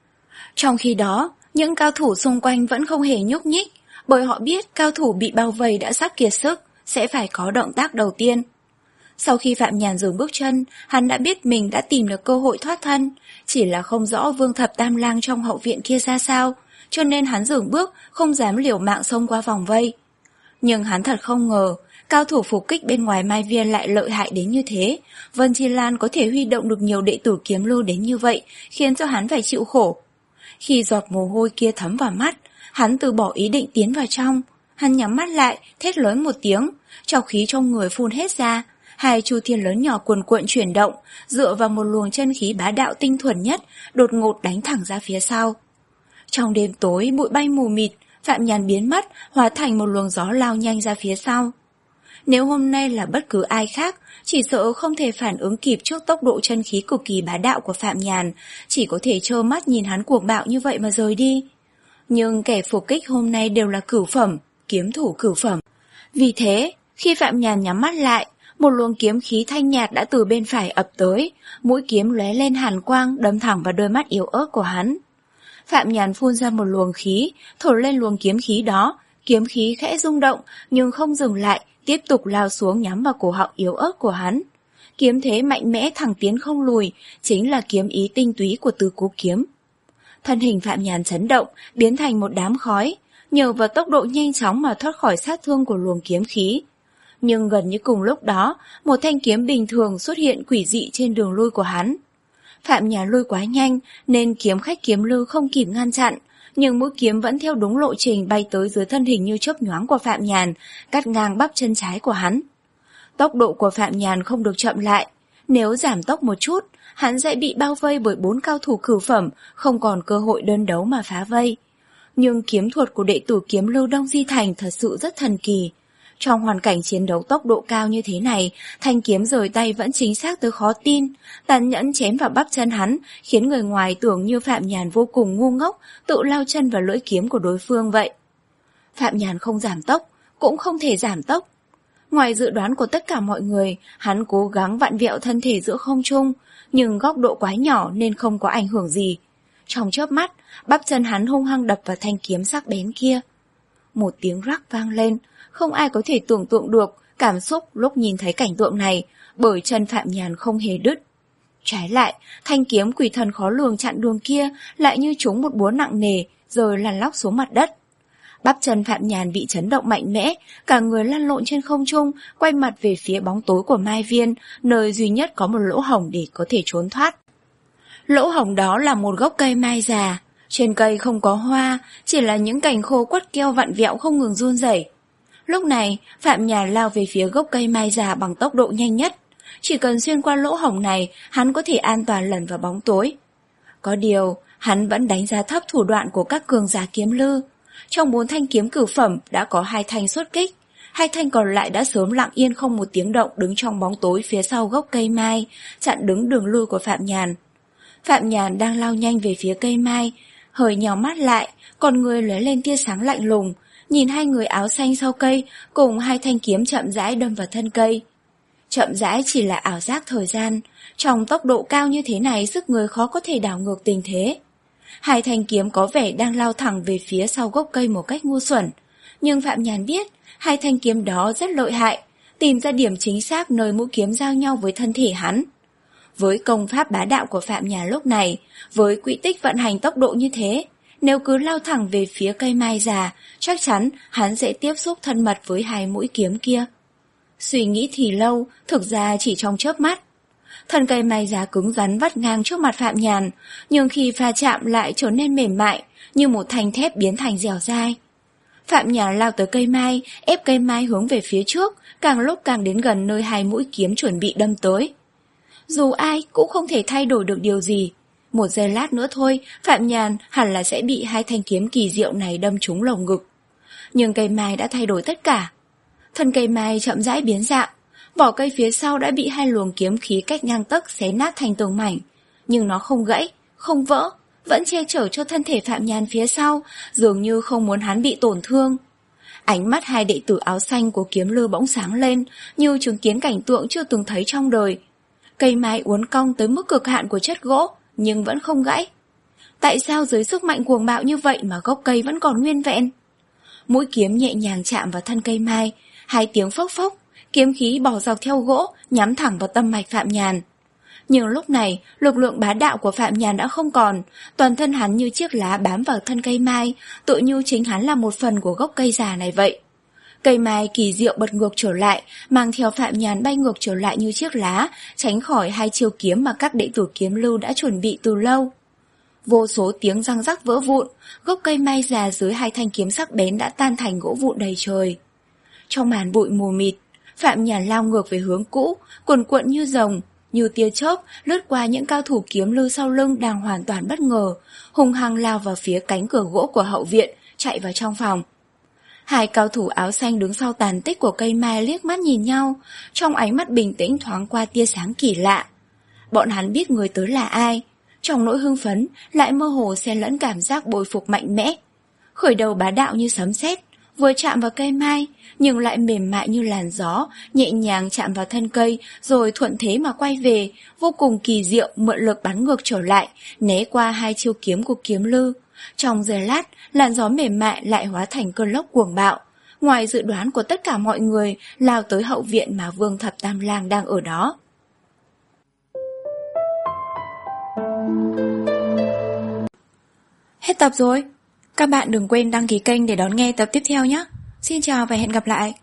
Trong khi đó, những cao thủ xung quanh vẫn không hề nhúc nhích, bởi họ biết cao thủ bị bao vây đã sắp kiệt sức, sẽ phải có động tác đầu tiên. Sau khi Phạm Nhàn dừng bước chân, hắn đã biết mình đã tìm được cơ hội thoát thân, chỉ là không rõ Vương Thập Tam Lang trong hậu viện kia ra sao, cho nên hắn dừng bước, không dám liều mạng xông qua vòng vây. Nhưng hắn thật không ngờ, cao thủ phục kích bên ngoài Mai Viên lại lợi hại đến như thế. Vân Chi Lan có thể huy động được nhiều đệ tử kiếm lưu đến như vậy, khiến cho hắn phải chịu khổ. Khi giọt mồ hôi kia thấm vào mắt, hắn từ bỏ ý định tiến vào trong. Hắn nhắm mắt lại, thét lớn một tiếng, trọc khí trong người phun hết ra. Hai chu thiên lớn nhỏ cuồn cuộn chuyển động, dựa vào một luồng chân khí bá đạo tinh thuần nhất, đột ngột đánh thẳng ra phía sau. Trong đêm tối, bụi bay mù mịt, Phạm Nhàn biến mất, hóa thành một luồng gió lao nhanh ra phía sau. Nếu hôm nay là bất cứ ai khác, chỉ sợ không thể phản ứng kịp trước tốc độ chân khí cực kỳ bá đạo của Phạm Nhàn, chỉ có thể trơ mắt nhìn hắn cuồng bạo như vậy mà rời đi. Nhưng kẻ phục kích hôm nay đều là cửu phẩm, kiếm thủ cửu phẩm. Vì thế, khi Phạm Nhàn nhắm mắt lại, một luồng kiếm khí thanh nhạt đã từ bên phải ập tới, mũi kiếm lóe lên hàn quang đâm thẳng vào đôi mắt yếu ớt của hắn. Phạm Nhàn phun ra một luồng khí, thổi lên luồng kiếm khí đó, kiếm khí khẽ rung động nhưng không dừng lại, tiếp tục lao xuống nhắm vào cổ họng yếu ớt của hắn. Kiếm thế mạnh mẽ thẳng tiến không lùi, chính là kiếm ý tinh túy của Tứ Cố Kiếm. Thân hình Phạm Nhàn chấn động, biến thành một đám khói, nhờ vào tốc độ nhanh chóng mà thoát khỏi sát thương của luồng kiếm khí. Nhưng gần như cùng lúc đó, một thanh kiếm bình thường xuất hiện quỷ dị trên đường lui của hắn. Phạm Nhàn lui quá nhanh nên kiếm khách kiếm lư không kịp ngăn chặn, nhưng mũi kiếm vẫn theo đúng lộ trình bay tới dưới thân hình như chớp nhoáng của Phạm Nhàn, cắt ngang bắp chân trái của hắn. Tốc độ của Phạm Nhàn không được chậm lại, nếu giảm tốc một chút, hắn sẽ bị bao vây bởi bốn cao thủ cửu phẩm, không còn cơ hội đơn đấu mà phá vây. Nhưng kiếm thuật của đệ tử kiếm lưu Đông Di Thành thật sự rất thần kỳ. Trong hoàn cảnh chiến đấu tốc độ cao như thế này, thanh kiếm rời tay vẫn chính xác tới khó tin, tàn nhẫn chém vào bắp chân hắn, khiến người ngoài tưởng như Phạm Nhàn vô cùng ngu ngốc, tự lao chân vào lưỡi kiếm của đối phương vậy. Phạm Nhàn không giảm tốc, cũng không thể giảm tốc. Ngoài dự đoán của tất cả mọi người, hắn cố gắng vặn vẹo thân thể giữa không trung, nhưng góc độ quá nhỏ nên không có ảnh hưởng gì. Trong chớp mắt, bắp chân hắn hung hăng đập vào thanh kiếm sắc bén kia. Một tiếng rắc vang lên, không ai có thể tưởng tượng được cảm xúc lúc nhìn thấy cảnh tượng này, bởi chân Phạm Nhàn không hề đứt. Trái lại, thanh kiếm quỷ thần khó lường chặn đường kia lại như trúng một búa nặng nề, rồi lăn lóc xuống mặt đất. Bắp chân Phạm Nhàn bị chấn động mạnh mẽ, cả người lăn lộn trên không trung, quay mặt về phía bóng tối của Mai Viên, nơi duy nhất có một lỗ hổng để có thể trốn thoát. Lỗ hổng đó là một gốc cây mai già, trên cây không có hoa, chỉ là những cành khô quất keo vặn vẹo không ngừng run rẩy. Lúc này, Phạm Nhàn lao về phía gốc cây mai già bằng tốc độ nhanh nhất. Chỉ cần xuyên qua lỗ hổng này, hắn có thể an toàn lẩn vào bóng tối. Có điều, hắn vẫn đánh giá thấp thủ đoạn của các cường giả kiếm lư. Trong bốn thanh kiếm cửu phẩm đã có hai thanh xuất kích, hai thanh còn lại đã sớm lặng yên không một tiếng động đứng trong bóng tối phía sau gốc cây mai, chặn đứng đường lui của Phạm Nhàn. Phạm Nhàn đang lao nhanh về phía cây mai, hơi nhào mắt lại, còn người lóe lên tia sáng lạnh lùng, nhìn hai người áo xanh sau cây cùng hai thanh kiếm chậm rãi đâm vào thân cây. Chậm rãi chỉ là ảo giác thời gian, trong tốc độ cao như thế này sức người khó có thể đảo ngược tình thế. Hai thanh kiếm có vẻ đang lao thẳng về phía sau gốc cây một cách ngu xuẩn, nhưng Phạm Nhàn biết hai thanh kiếm đó rất lợi hại, tìm ra điểm chính xác nơi mũi kiếm giao nhau với thân thể hắn. Với công pháp bá đạo của Phạm Nhàn lúc này, với quỹ tích vận hành tốc độ như thế, nếu cứ lao thẳng về phía cây mai già, chắc chắn hắn sẽ tiếp xúc thân mật với hai mũi kiếm kia. Suy nghĩ thì lâu, thực ra chỉ trong chớp mắt. Thân cây mai già cứng rắn vắt ngang trước mặt Phạm Nhàn, nhưng khi pha chạm lại trở nên mềm mại, như một thanh thép biến thành dẻo dai. Phạm Nhàn lao tới cây mai, ép cây mai hướng về phía trước, càng lúc càng đến gần nơi hai mũi kiếm chuẩn bị đâm tới. Dù ai cũng không thể thay đổi được điều gì. Một giây lát nữa thôi, Phạm Nhàn hẳn là sẽ bị hai thanh kiếm kỳ diệu này đâm trúng lồng ngực. Nhưng cây mai đã thay đổi tất cả. Thân cây mai chậm rãi biến dạng, vỏ cây phía sau đã bị hai luồng kiếm khí cách ngang tấc xé nát thành từng mảnh. Nhưng nó không gãy, không vỡ, vẫn che chở cho thân thể Phạm Nhàn phía sau, dường như không muốn hắn bị tổn thương. Ánh mắt hai đệ tử áo xanh của kiếm lư bỗng sáng lên, như chứng kiến cảnh tượng chưa từng thấy trong đời. Cây mai uốn cong tới mức cực hạn của chất gỗ, nhưng vẫn không gãy. Tại sao dưới sức mạnh cuồng bạo như vậy mà gốc cây vẫn còn nguyên vẹn? Mũi kiếm nhẹ nhàng chạm vào thân cây mai, hai tiếng phốc phốc, kiếm khí bò dọc theo gỗ, nhắm thẳng vào tâm mạch Phạm Nhàn. Nhưng lúc này, lực lượng bá đạo của Phạm Nhàn đã không còn, toàn thân hắn như chiếc lá bám vào thân cây mai, tự như chính hắn là một phần của gốc cây già này vậy. Cây mai kỳ diệu bật ngược trở lại, mang theo Phạm Nhàn bay ngược trở lại như chiếc lá, tránh khỏi hai chiêu kiếm mà các đệ tử kiếm lưu đã chuẩn bị từ lâu. Vô số tiếng răng rắc vỡ vụn, gốc cây mai già dưới hai thanh kiếm sắc bén đã tan thành gỗ vụn đầy trời. Trong màn bụi mù mịt, Phạm Nhàn lao ngược về hướng cũ, cuồn cuộn như rồng, như tia chớp lướt qua những cao thủ kiếm lưu sau lưng đang hoàn toàn bất ngờ, hung hăng lao vào phía cánh cửa gỗ của hậu viện, chạy vào trong phòng. Hai cao thủ áo xanh đứng sau tàn tích của cây mai liếc mắt nhìn nhau, trong ánh mắt bình tĩnh thoáng qua tia sáng kỳ lạ. Bọn hắn biết người tới là ai, trong nỗi hưng phấn lại mơ hồ xen lẫn cảm giác bội phục mạnh mẽ. Khởi đầu bá đạo như sấm sét, vừa chạm vào cây mai, nhưng lại mềm mại như làn gió, nhẹ nhàng chạm vào thân cây, rồi thuận thế mà quay về, vô cùng kỳ diệu mượn lực bắn ngược trở lại, né qua hai chiêu kiếm của kiếm lư, Trong giây lát, làn gió mềm mại lại hóa thành cơn lốc cuồng bạo. Ngoài dự đoán của tất cả mọi người, lao tới hậu viện mà Vương Thập Tam Lang đang ở đó. Hết tập rồi. Các bạn đừng quên đăng ký kênh để đón nghe tập tiếp theo nhé. Xin chào và hẹn gặp lại.